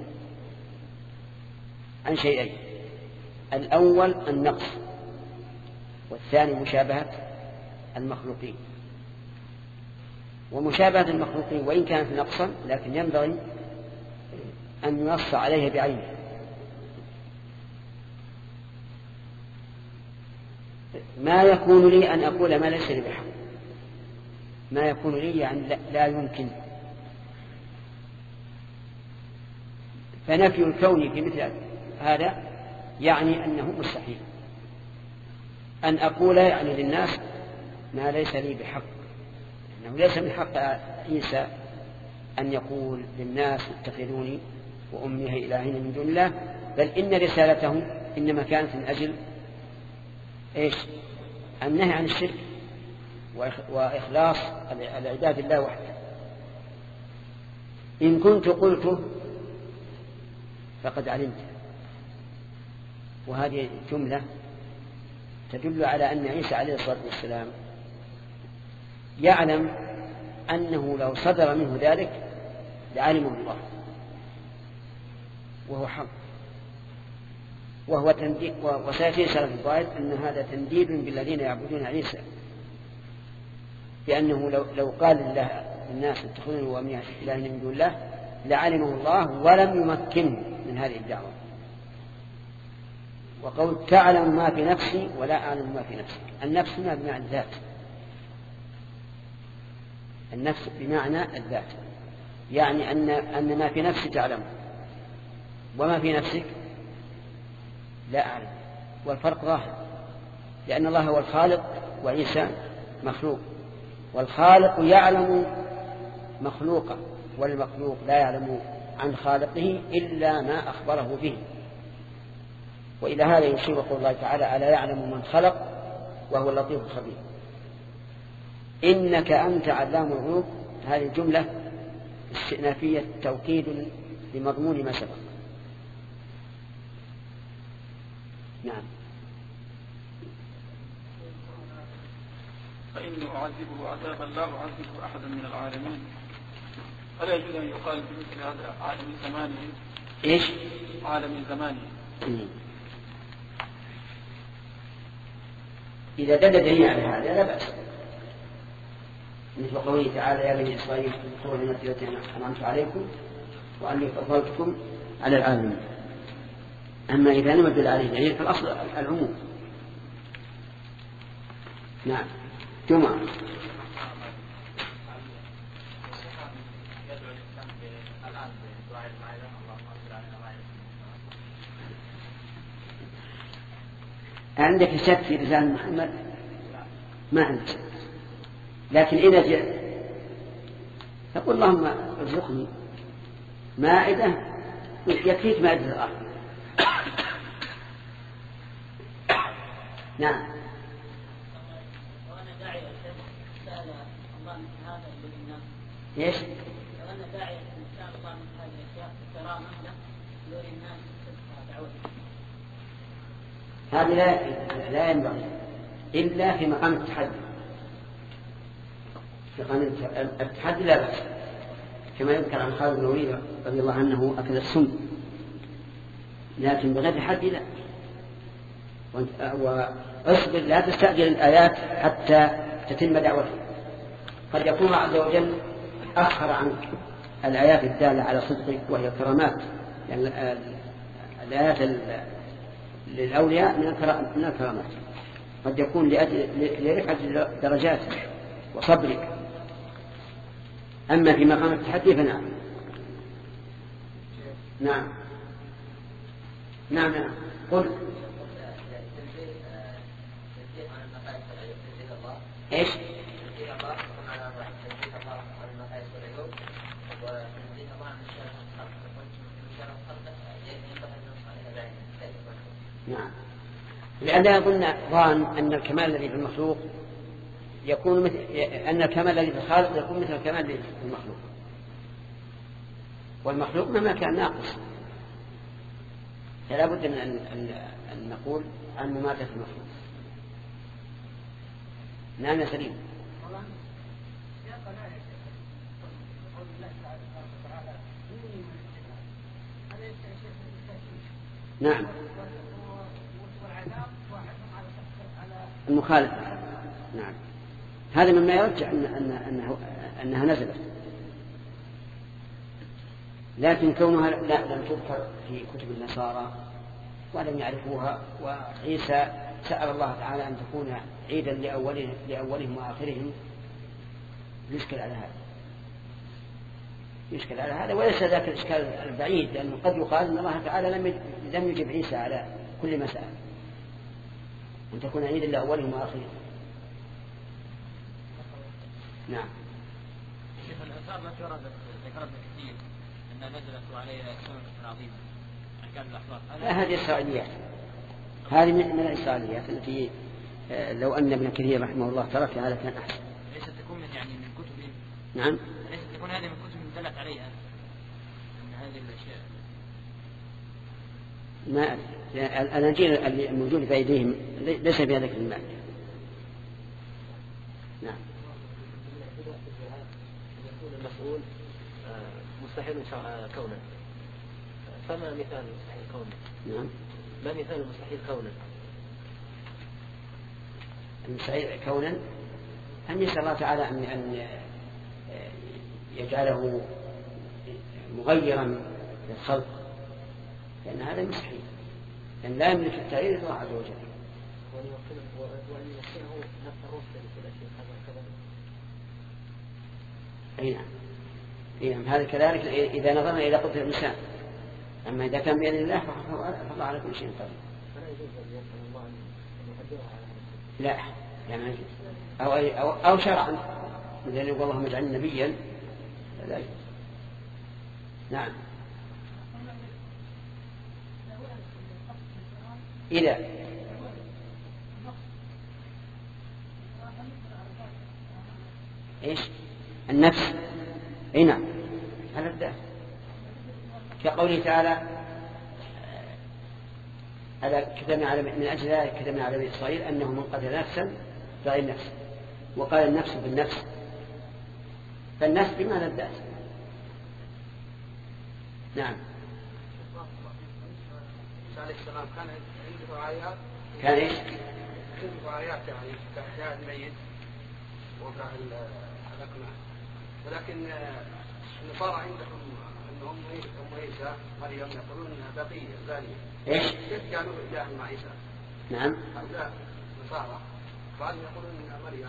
عن شيئين. الأول النقص والثاني مشابهة المخلوقين. ومشابهة المخلوقين وإن كانت نقصا لكن ينبغي أن ينص عليه بعينه. ما يكون لي أن أقول ما ليس لي بحق. ما يكون لي يعني لا يمكن. فنفي الكون في مثل هذا يعني أنه مستحيل. أن أقول يعني للناس ما ليس لي بحق أنه ليس من حق عيسى أن يقول للناس اتخذوني وأمي إلهين من دون الله بل إن رسالته إنما كانت من أجل إيش؟ النهي عن الشرك وإخلاص العباد الله وحده. إن كنت قلته فقد علمت وهذه جملة تدل على أن عيسى عليه الصلاة والسلام يعلم أنه لو صدر منه ذلك لعلمه الله، وهو حق، وهو تنديد. وسيأتي سلف الضائد أن هذا تنديد بالذين يعبدون عيسى، لأنه لو, لو قال الله الناس اتخذونه وأمني إله من دون الله لعلمه الله ولم يمكنه من هذه الدعوة. وقول تعلم ما في نفسي ولا أعلم ما في نفسي، النفس هنا بمعنى الذات، النفس بمعنى الذات، يعني أن, أن ما في نفسي تعلم وما في نفسك لا أعلم. والفرق ظاهر، لأن الله هو الخالق وعيسى مخلوق، والخالق يعلم مخلوقه والمخلوق لا يعلم عن خالقه إلا ما أخبره به. وإلى هذا يشير قول الله تعالى ألا يعلم من خلق وهو اللطيف الخبير. إنك أنت علام الغيوب، هذه الجملة استئنافية توكيد لمضمون ما سبق. نعم. فإني أعذبه عذابا لا أعذبه أحدا من العالمين. فلا يجوز أن يقال بمثل هذا عالم زمانه. إيش؟ عالم زمانه. إذا دل دليل على هذا لا بأس، مثل قوله تعالى يا بني إسرائيل اذكروا نعمتي التي أنعمت عليكم وأني فضلتكم على العالمين. أما إذا لم يدل عليه دليل فالأصل العموم. نعم. جمعة. عندك شك في رسالة محمد؟ ما عندك شك، لكن إذا جاء فقل اللهم ارزقني مائدة يكفيك مائدة الآخر. نعم. وأنا داعي سأل الله مثل هذا يقول الناس إيش؟ وأنا داعي سأل الله مثل هذه الأشياء كرامة له يقول الناس دعوته. هذه لا لا ينبغي إلا في مقام التحدي. في مقام التحدي لا بأس، كما يذكر عن خالد بن الوليد رضي الله عنه أكل السم، لكن بغير تحدي لا. واصبر لا تستعجل الآيات حتى تتم دعوتك. قد يكون الله عز وجل أخر عنك الآيات الدالة على صدقك وهي كرامات، يعني الآيات للأولياء من الكرامات، قد يكون لرفعة درجاتك وصبرك. أما في مقام التحدي فنعم. نعم نعم نعم. قل إيش؟ نعم. لأن يظن ظان أن الكمال الذي في المخلوق يكون مثل أن الكمال الذي في الخالق يكون مثل الكمال الذي في المخلوق، والمخلوق مهما كان ناقص، فلا بد أن, أن نقول عن مماتة المخلوق. نعم يا سليم. نعم. المخالفة. نعم. هذا مما يرجع أن أن أنه أنها نزلت، لكن كونها لا لم تذكر في كتب النصارى ولم يعرفوها، وعيسى سأل الله تعالى أن تكون عيدا لأولهم, لأولهم وآخرهم، يشكل على هذا يشكل على هذا وليس ذاك الإشكال البعيد، لأنه قد يقال أن الله تعالى لم لم يجب عيسى على كل مسألة، أن تكون عيدا لأولهم وآخرهم. نعم. شيخ الآثار التي وردت ذكرت كثير أنها نزلت عليها سنة عظيمة أحكام الأحبار. لا، هذه إسرائيليات، هذه من الإسرائيليات التي لو أن ابن كثير رحمه الله تركها هذا كان أحسن. ليست تكون من يعني من كتب. نعم. ليست تكون هذه من كتب دلت عليها أن هذه الأشياء. ما أدري. الأناجيل الموجودة في أيديهم ليس فيها ذكر الماء. نعم. يكون المسؤول مستحيل كونا، فما مثال المستحيل كونا؟ نعم. ما مثال المستحيل كونا؟ المستحيل كونا أن يسأل الله تعالى أن يجعله مغيرا للخلق، لأن هذا مستحيل، لأن لا يملك التغيير الله عز وجل. وأن يمكنه نفس الرسل في الأشياء كذا. أي نعم. أي نعم، هذا كذلك إذا نظرنا إلى قدرة الإنسان، أما إذا كان بيد الله فالله على كل شيء قدير. فلا يجوز أن يسأل الله أن يقدرها على هذا. لا، يعني يجوز. أو أو أو شرعا، مثل يقول اللهم اجعلني نبيا، لا يجوز. نعم. إذا إيش النفس، أي نعم، هذا الدافع كقوله تعالى على كتبنا على من أجل ذلك كتبنا على بني إسرائيل أنه من قتل نفسا بغير نفس، وقال النفس بالنفس، فالنفس بمعنى الذات. نعم. عليه السلام كان عنده آيات كان إيش؟ عنده آيات يعني كأحياء الميت وكالأكمه، ولكن النصارى عندهم أن أم عيسى مريم يقولون أنها بقية زانية. إيش؟ كيف كانوا إله مع عيسى؟ نعم. هؤلاء النصارى بعضهم يقولون أن مريم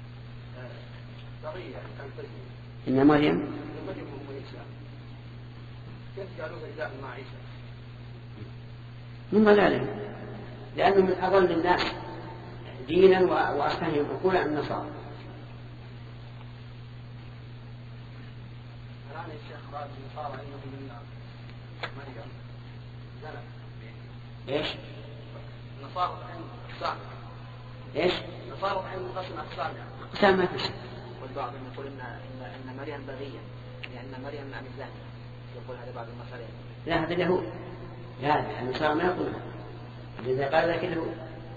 بقية كانت تزني. إن مريم مريم أم عيسى كيف قالوا إله مع عيسى؟ من ضلالهم، لأنه من أضل الناس دينا وأفهمهم عقولا عن النصارى. الآن الشيخ بعض النصارى عندهم من مريم زنت. إيش؟ النصارى عندهم أقسام. إيش؟ النصارى عندهم قسم أقسام يعني. أقسام ما تشتغل. والبعض يقول إن إن إن مريم بغية، يعني إن مريم من الزانية، يقول هذا بعض النصارى. لا، هذا اليهود. لا، النصارى ما يقولون هذا. إذا قال ذلك اليهود.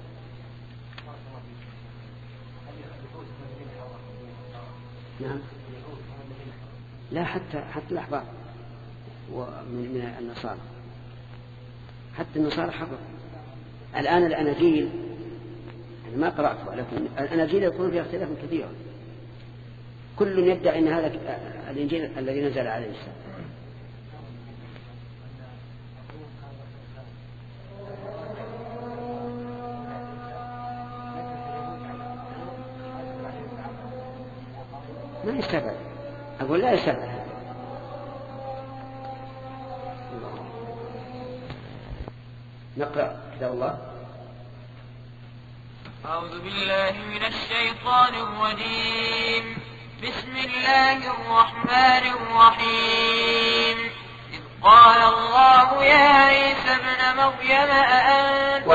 نعم. لا، حتى حتى الأحبار ومن من النصارى، حتى النصارى حفظ. الآن الأناجيل يعني ما قرأتها، لكن الأناجيل يكون فيها اختلاف كثير، كل يدعي أن هذا الإنجيل الذي نزل عليه السلام. ما يستبعد، أقول لا يستبعد. نقرأ كتاب الله. أعوذ بالله من الشيطان الرجيم. بسم الله الرحمن الرحيم. إذ قال الله يا عيسى ابن مريم أأنت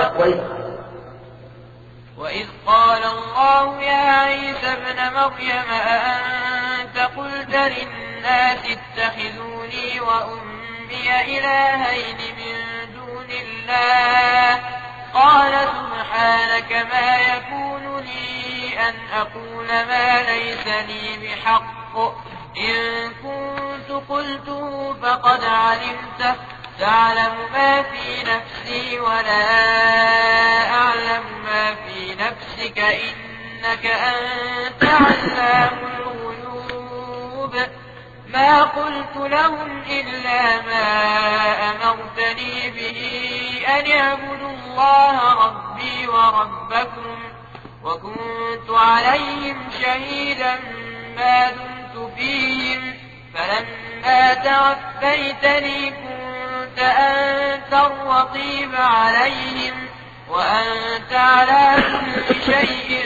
وإذ قال الله يا عيسى ابن مريم أأنت قلت للناس اتخذوني وأمي إلهين من دون الله قال سبحانك ما يكون لي أن أقول ما ليس لي بحق، إن كنت قلته فقد علمته، تعلم ما في نفسي ولا أعلم ما في نفسك، إنك أنت علام الغيوب. ما قلت لهم إلا ما أمرتني به أن اعبدوا الله ربي وربكم، وكنت عليهم شهيدا ما دمت فيهم، فلما توفيتني كنت أنت الرقيب عليهم، وأنت على كل شيء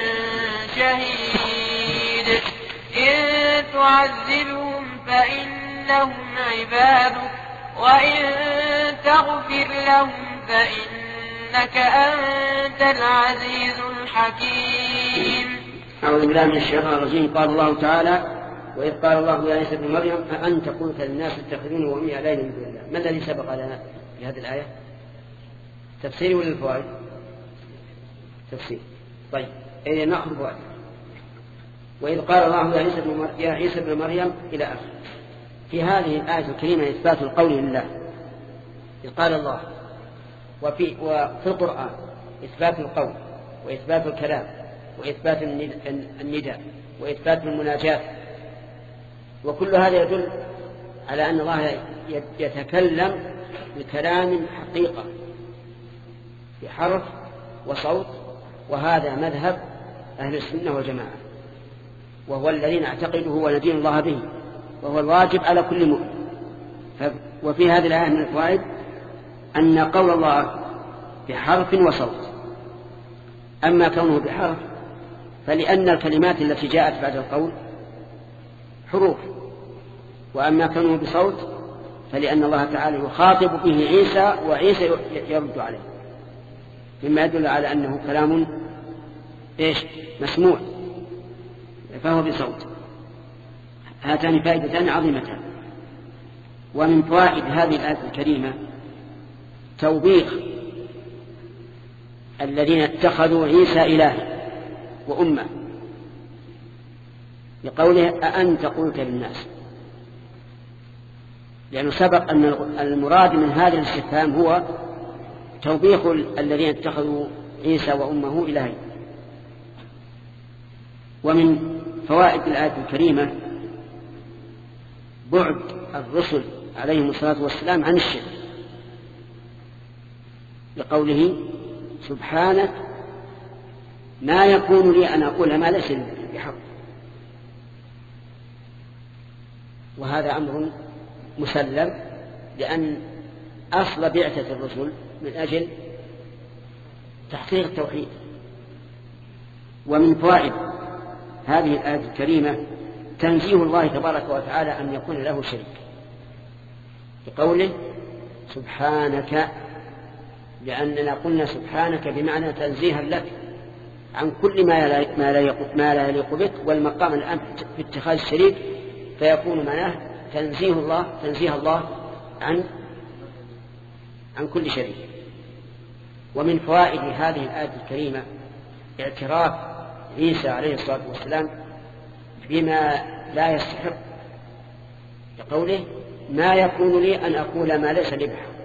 شهيد. إن تعذبهم فإنهم عبادك، وإن تغفر لهم فإنك أنت العزيز الحكيم. أعوذ بالله من الشيطان الرجيم. قال الله تعالى: وإذ قال الله يا عيسى ابن مريم أأنت قلت للناس اتخذوني وأمي إلهين من دون الله. ما الذي سبق لنا في هذه الآية؟ تفسيري ولا الفوائد؟ تفسير. طيب إذا نأخذ فوائد. وإذ قال الله يا عيسى بن مر... يا عيسى بن مريم إلى آخر. في هذه الآية الكريمة إثبات القول لله إذ قال الله، وفي وفي القرآن إثبات القول وإثبات الكلام وإثبات النداء وإثبات المناجاة، وكل هذا يدل على أن الله يتكلم بكلام حقيقة بحرف وصوت، وهذا مذهب أهل السنة والجماعة، وهو الذي نعتقده وندين الله به، وهو الواجب على كل مؤمن. وفي هذه الآية من الفوائد أن قول الله بحرف وصوت. أما كونه بحرف فلأن الكلمات التي جاءت بعد القول حروف، وأما كونه بصوت فلأن الله تعالى يخاطب به عيسى وعيسى يرد عليه، مما يدل على أنه كلام إيش مسموع، فهو بصوت. هاتان فائدتان عظيمتان. ومن فوائد هذه الآية الكريمة توبيخ الذين اتخذوا عيسى إلها وأمة، لقوله أأنت قلت للناس، لأنه سبق أن المراد من هذا الاستفهام هو توبيخ الذين اتخذوا عيسى وأمه إلهين. ومن فوائد الآية الكريمة بعد الرسل عليهم الصلاة والسلام عن الشرك، لقوله سبحانك ما يكون لي أن أقول ما ليس بحق. وهذا أمر مسلم، لأن أصل بعثة الرسل من أجل تحقيق التوحيد. ومن فوائد هذه الآية الكريمة تنزيه الله تبارك وتعالى أن يكون له شريك، بقوله سبحانك، لأننا قلنا سبحانك بمعنى تنزيها لك عن كل ما لا يليق بك، والمقام الآن في اتخاذ الشريك، فيكون معناه تنزيه الله تنزيه الله عن عن كل شريك. ومن فوائد هذه الآية الكريمة اعتراف عيسى عليه الصلاة والسلام بما لا يستحق، لقوله ما يكون لي أن أقول ما ليس لي بحق.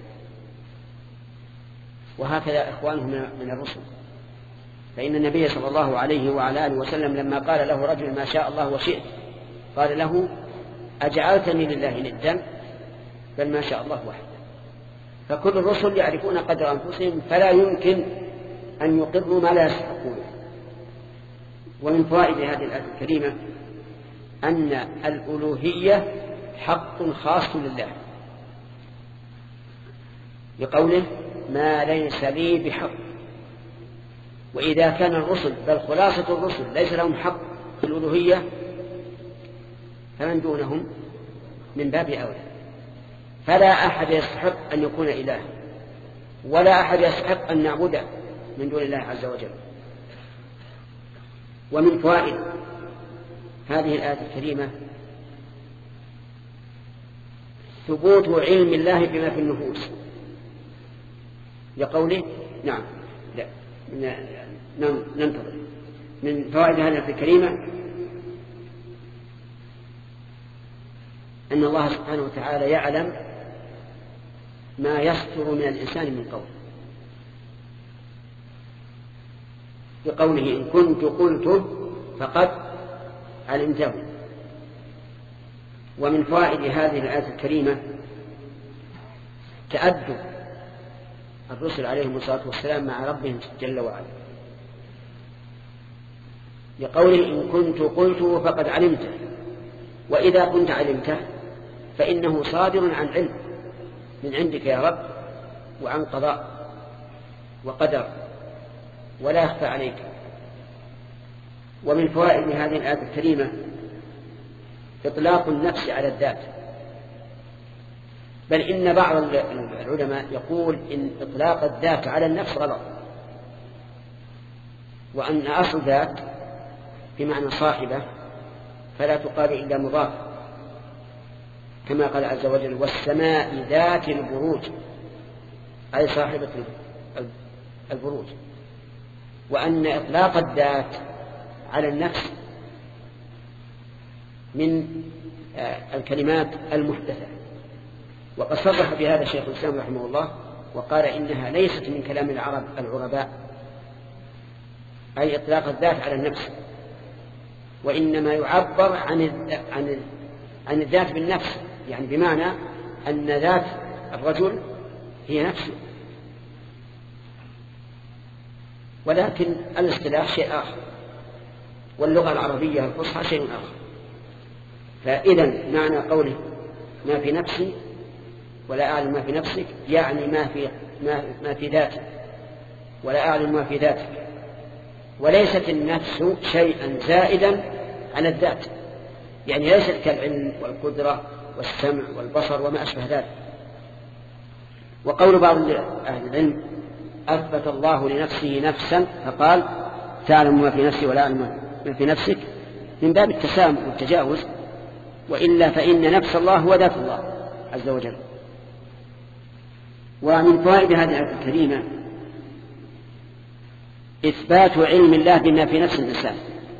وهكذا إخوانه من الرسل، فإن النبي صلى الله عليه وعلى آله وسلم لما قال له رجل ما شاء الله وشئت قال له أجعلتني لله ندا بل ما شاء الله وحده. فكل الرسل يعرفون قدر أنفسهم، فلا يمكن أن يقروا ما لا يستحقون. ومن فوائد هذه الآية الكريمة أن الألوهية حق خاص لله، بقوله ما ليس لي بحق. وإذا كان الرسل بل خلاصة الرسل ليس لهم حق في الألوهية، فمن دونهم من باب أولى. فلا أحد يستحق أن يكون إله، ولا أحد يستحق أن نعبده من دون الله عز وجل. ومن فوائد هذه الآية الكريمة ثبوت علم الله بما في النفوس، لقوله نعم لا ننتظر. من فوائد هذه الآية الكريمة أن الله سبحانه وتعالى يعلم ما يصدر من الإنسان من قول، بقوله إن كنت قلته فقد علمته. ومن فوائد هذه الآية الكريمة تأدب الرسل عليهم الصلاة والسلام مع ربهم جل وعلا، بقوله إن كنت قلته فقد علمته. وإذا كنت علمته فإنه صادر عن علم من عندك يا رب، وعن قضاء وقدر ولا يخفى عليك. ومن فوائد هذه الآية الكريمة إطلاق النفس على الذات، بل إن بعض العلماء يقول إن إطلاق الذات على النفس غلط، وأن أصل ذات بمعنى صاحبة فلا تقال إلا مضاف، كما قال عز وجل والسماء ذات البروج، أي صاحبة البروج، وأن إطلاق الذات على النفس من الكلمات المحدثة. وقد صرح بهذا شيخ الإسلام رحمه الله وقال إنها ليست من كلام العرب العرباء، أي إطلاق الذات على النفس، وإنما يعبر عن عن عن الذات بالنفس، يعني بمعنى أن ذات الرجل هي نفسه، ولكن الاصطلاح شيء آخر، واللغة العربية الفصحى شيء آخر. فإذا معنى قوله ما في نفسي ولا أعلم ما في نفسك، يعني ما في ما, ما في ذاتك ولا أعلم ما في ذاتك، وليست النفس شيئا زائدا على الذات، يعني ليست كالعلم والقدرة والسمع والبصر وما أشبه ذلك. وقول بعض أهل العلم أثبت الله لنفسه نفسا فقال تعلم ما في نفسي ولا أعلم ما في نفسك، من باب التسامح والتجاوز، وإلا فإن نفس الله هو ذات الله عز وجل. ومن فوائد هذه الآية الكريمة إثبات علم الله بما في نفس الإنسان،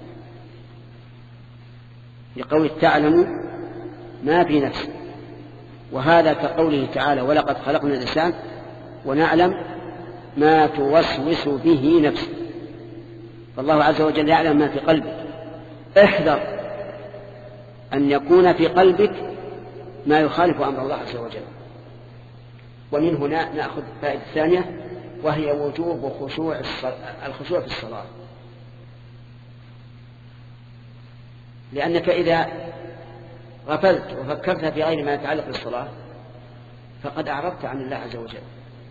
لقول تعلم ما في نفسه، وهذا كقوله تعالى ولقد خلقنا الإنسان ونعلم ما توسوس به نفسه، فالله عز وجل يعلم ما في قلبك. احذر أن يكون في قلبك ما يخالف أمر الله عز وجل. ومن هنا نأخذ فائدة ثانية، وهي وجوب خشوع الخشوع في الصلاة، لأنك إذا غفلت وفكرت في غير ما يتعلق بالصلاة فقد أعرضت عن الله عز وجل.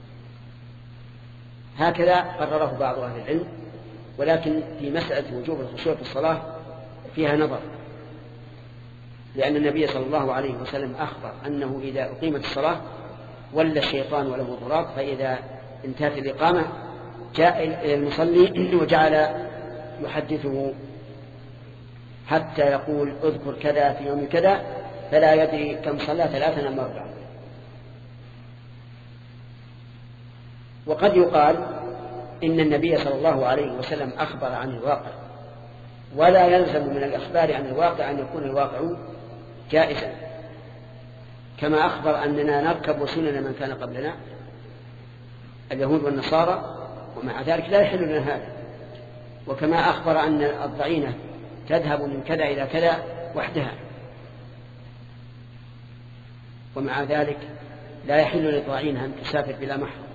هكذا قرره بعض أهل العلم، ولكن في مسألة وجوب الخشوع في الصلاة فيها نظر، لأن النبي صلى الله عليه وسلم أخبر أنه إذا أقيمت الصلاة ولى الشيطان وله ضراب، فإذا انتهت الإقامة جاء إلى المصلي وجعل يحدثه حتى يقول اذكر كذا في يوم كذا، فلا يدري كم صلى ثلاثا أم أربعا. وقد يقال إن النبي صلى الله عليه وسلم أخبر عن الواقع، ولا يلزم من الإخبار عن الواقع أن يكون الواقع جائزا، كما أخبر أننا نركب سنن من كان قبلنا اليهود والنصارى، ومع ذلك لا يحل لنا هذا، وكما أخبر أن الضعينة تذهب من كذا إلى كذا وحدها، ومع ذلك لا يحل للضعينة أن تسافر بلا محرم.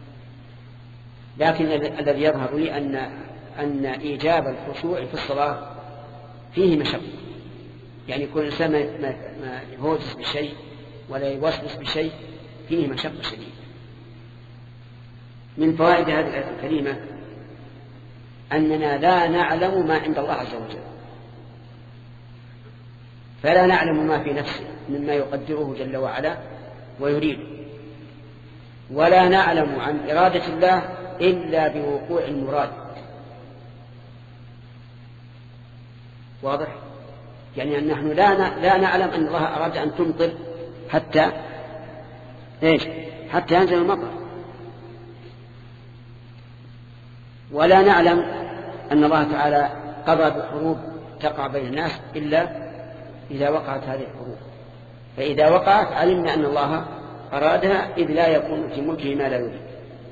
لكن الذي يظهر لي أن أن إيجاب الخشوع في الصلاة فيه مشقة، يعني كل إنسان ما يهوجس بشيء ولا يوسوس بشيء فيه مشقة شديدة. من فوائد هذه الآية الكريمة أننا لا نعلم ما عند الله عز وجل، فلا نعلم ما في نفسه مما يقدره جل وعلا ويريده، ولا نعلم عن إرادة الله إلا بوقوع المراد. واضح؟ يعني أن نحن لا لا نعلم أن الله أراد أن تمطر حتى إيش؟ حتى ينزل المطر، ولا نعلم أن الله تعالى قضى بحروب تقع بين الناس إلا إذا وقعت هذه الحروب، فإذا وقعت علمنا أن الله أرادها، إذ لا يكون في ملكه ما لا يريد.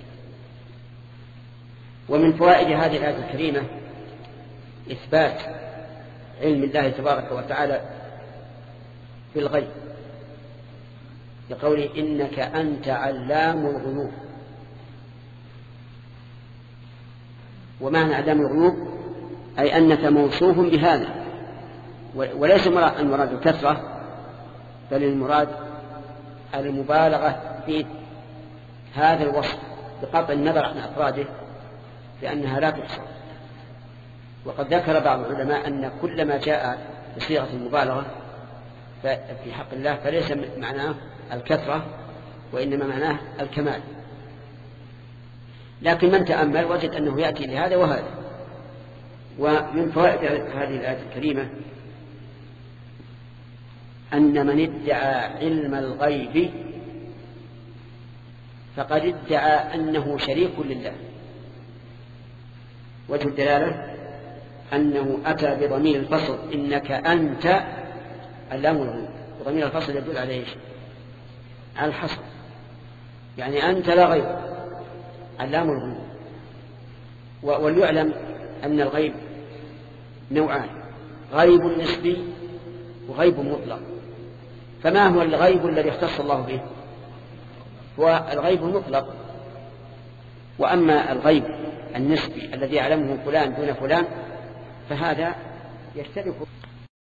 ومن فوائد هذه الآية الكريمة إثبات علم الله تبارك وتعالى بالغيب، لقوله إنك أنت علام الغيوب. ومعنى علام الغيوب أي أنك موصوف بهذا، وليس المراد الكثرة، بل المراد المبالغة في هذا الوصف بقطع النظر عن أفراده لأنها لا تحصى. وقد ذكر بعض العلماء أن كل ما جاء بصيغة المبالغة في حق الله فليس معناه الكثرة، وإنما معناه الكمال. لكن من تأمل وجد أنه يأتي لهذا وهذا. ومن فوائد هذه الآية الكريمة أن من ادعى علم الغيب فقد ادعى أنه شريك لله. وجه الدلالة أنه أتى بضمير الفصل إنك أنت اللام الغيب، وضمير الفصل يدل على إيش؟ على الحصر، يعني أنت لا غيب، اللام الغيب. وليعلم أن الغيب نوعان، غيب نسبي وغيب مطلق. فما هو الغيب الذي اختص الله به؟ هو الغيب المطلق. وأما الغيب النسبي الذي يعلمه فلان دون فلان فهذا يشترك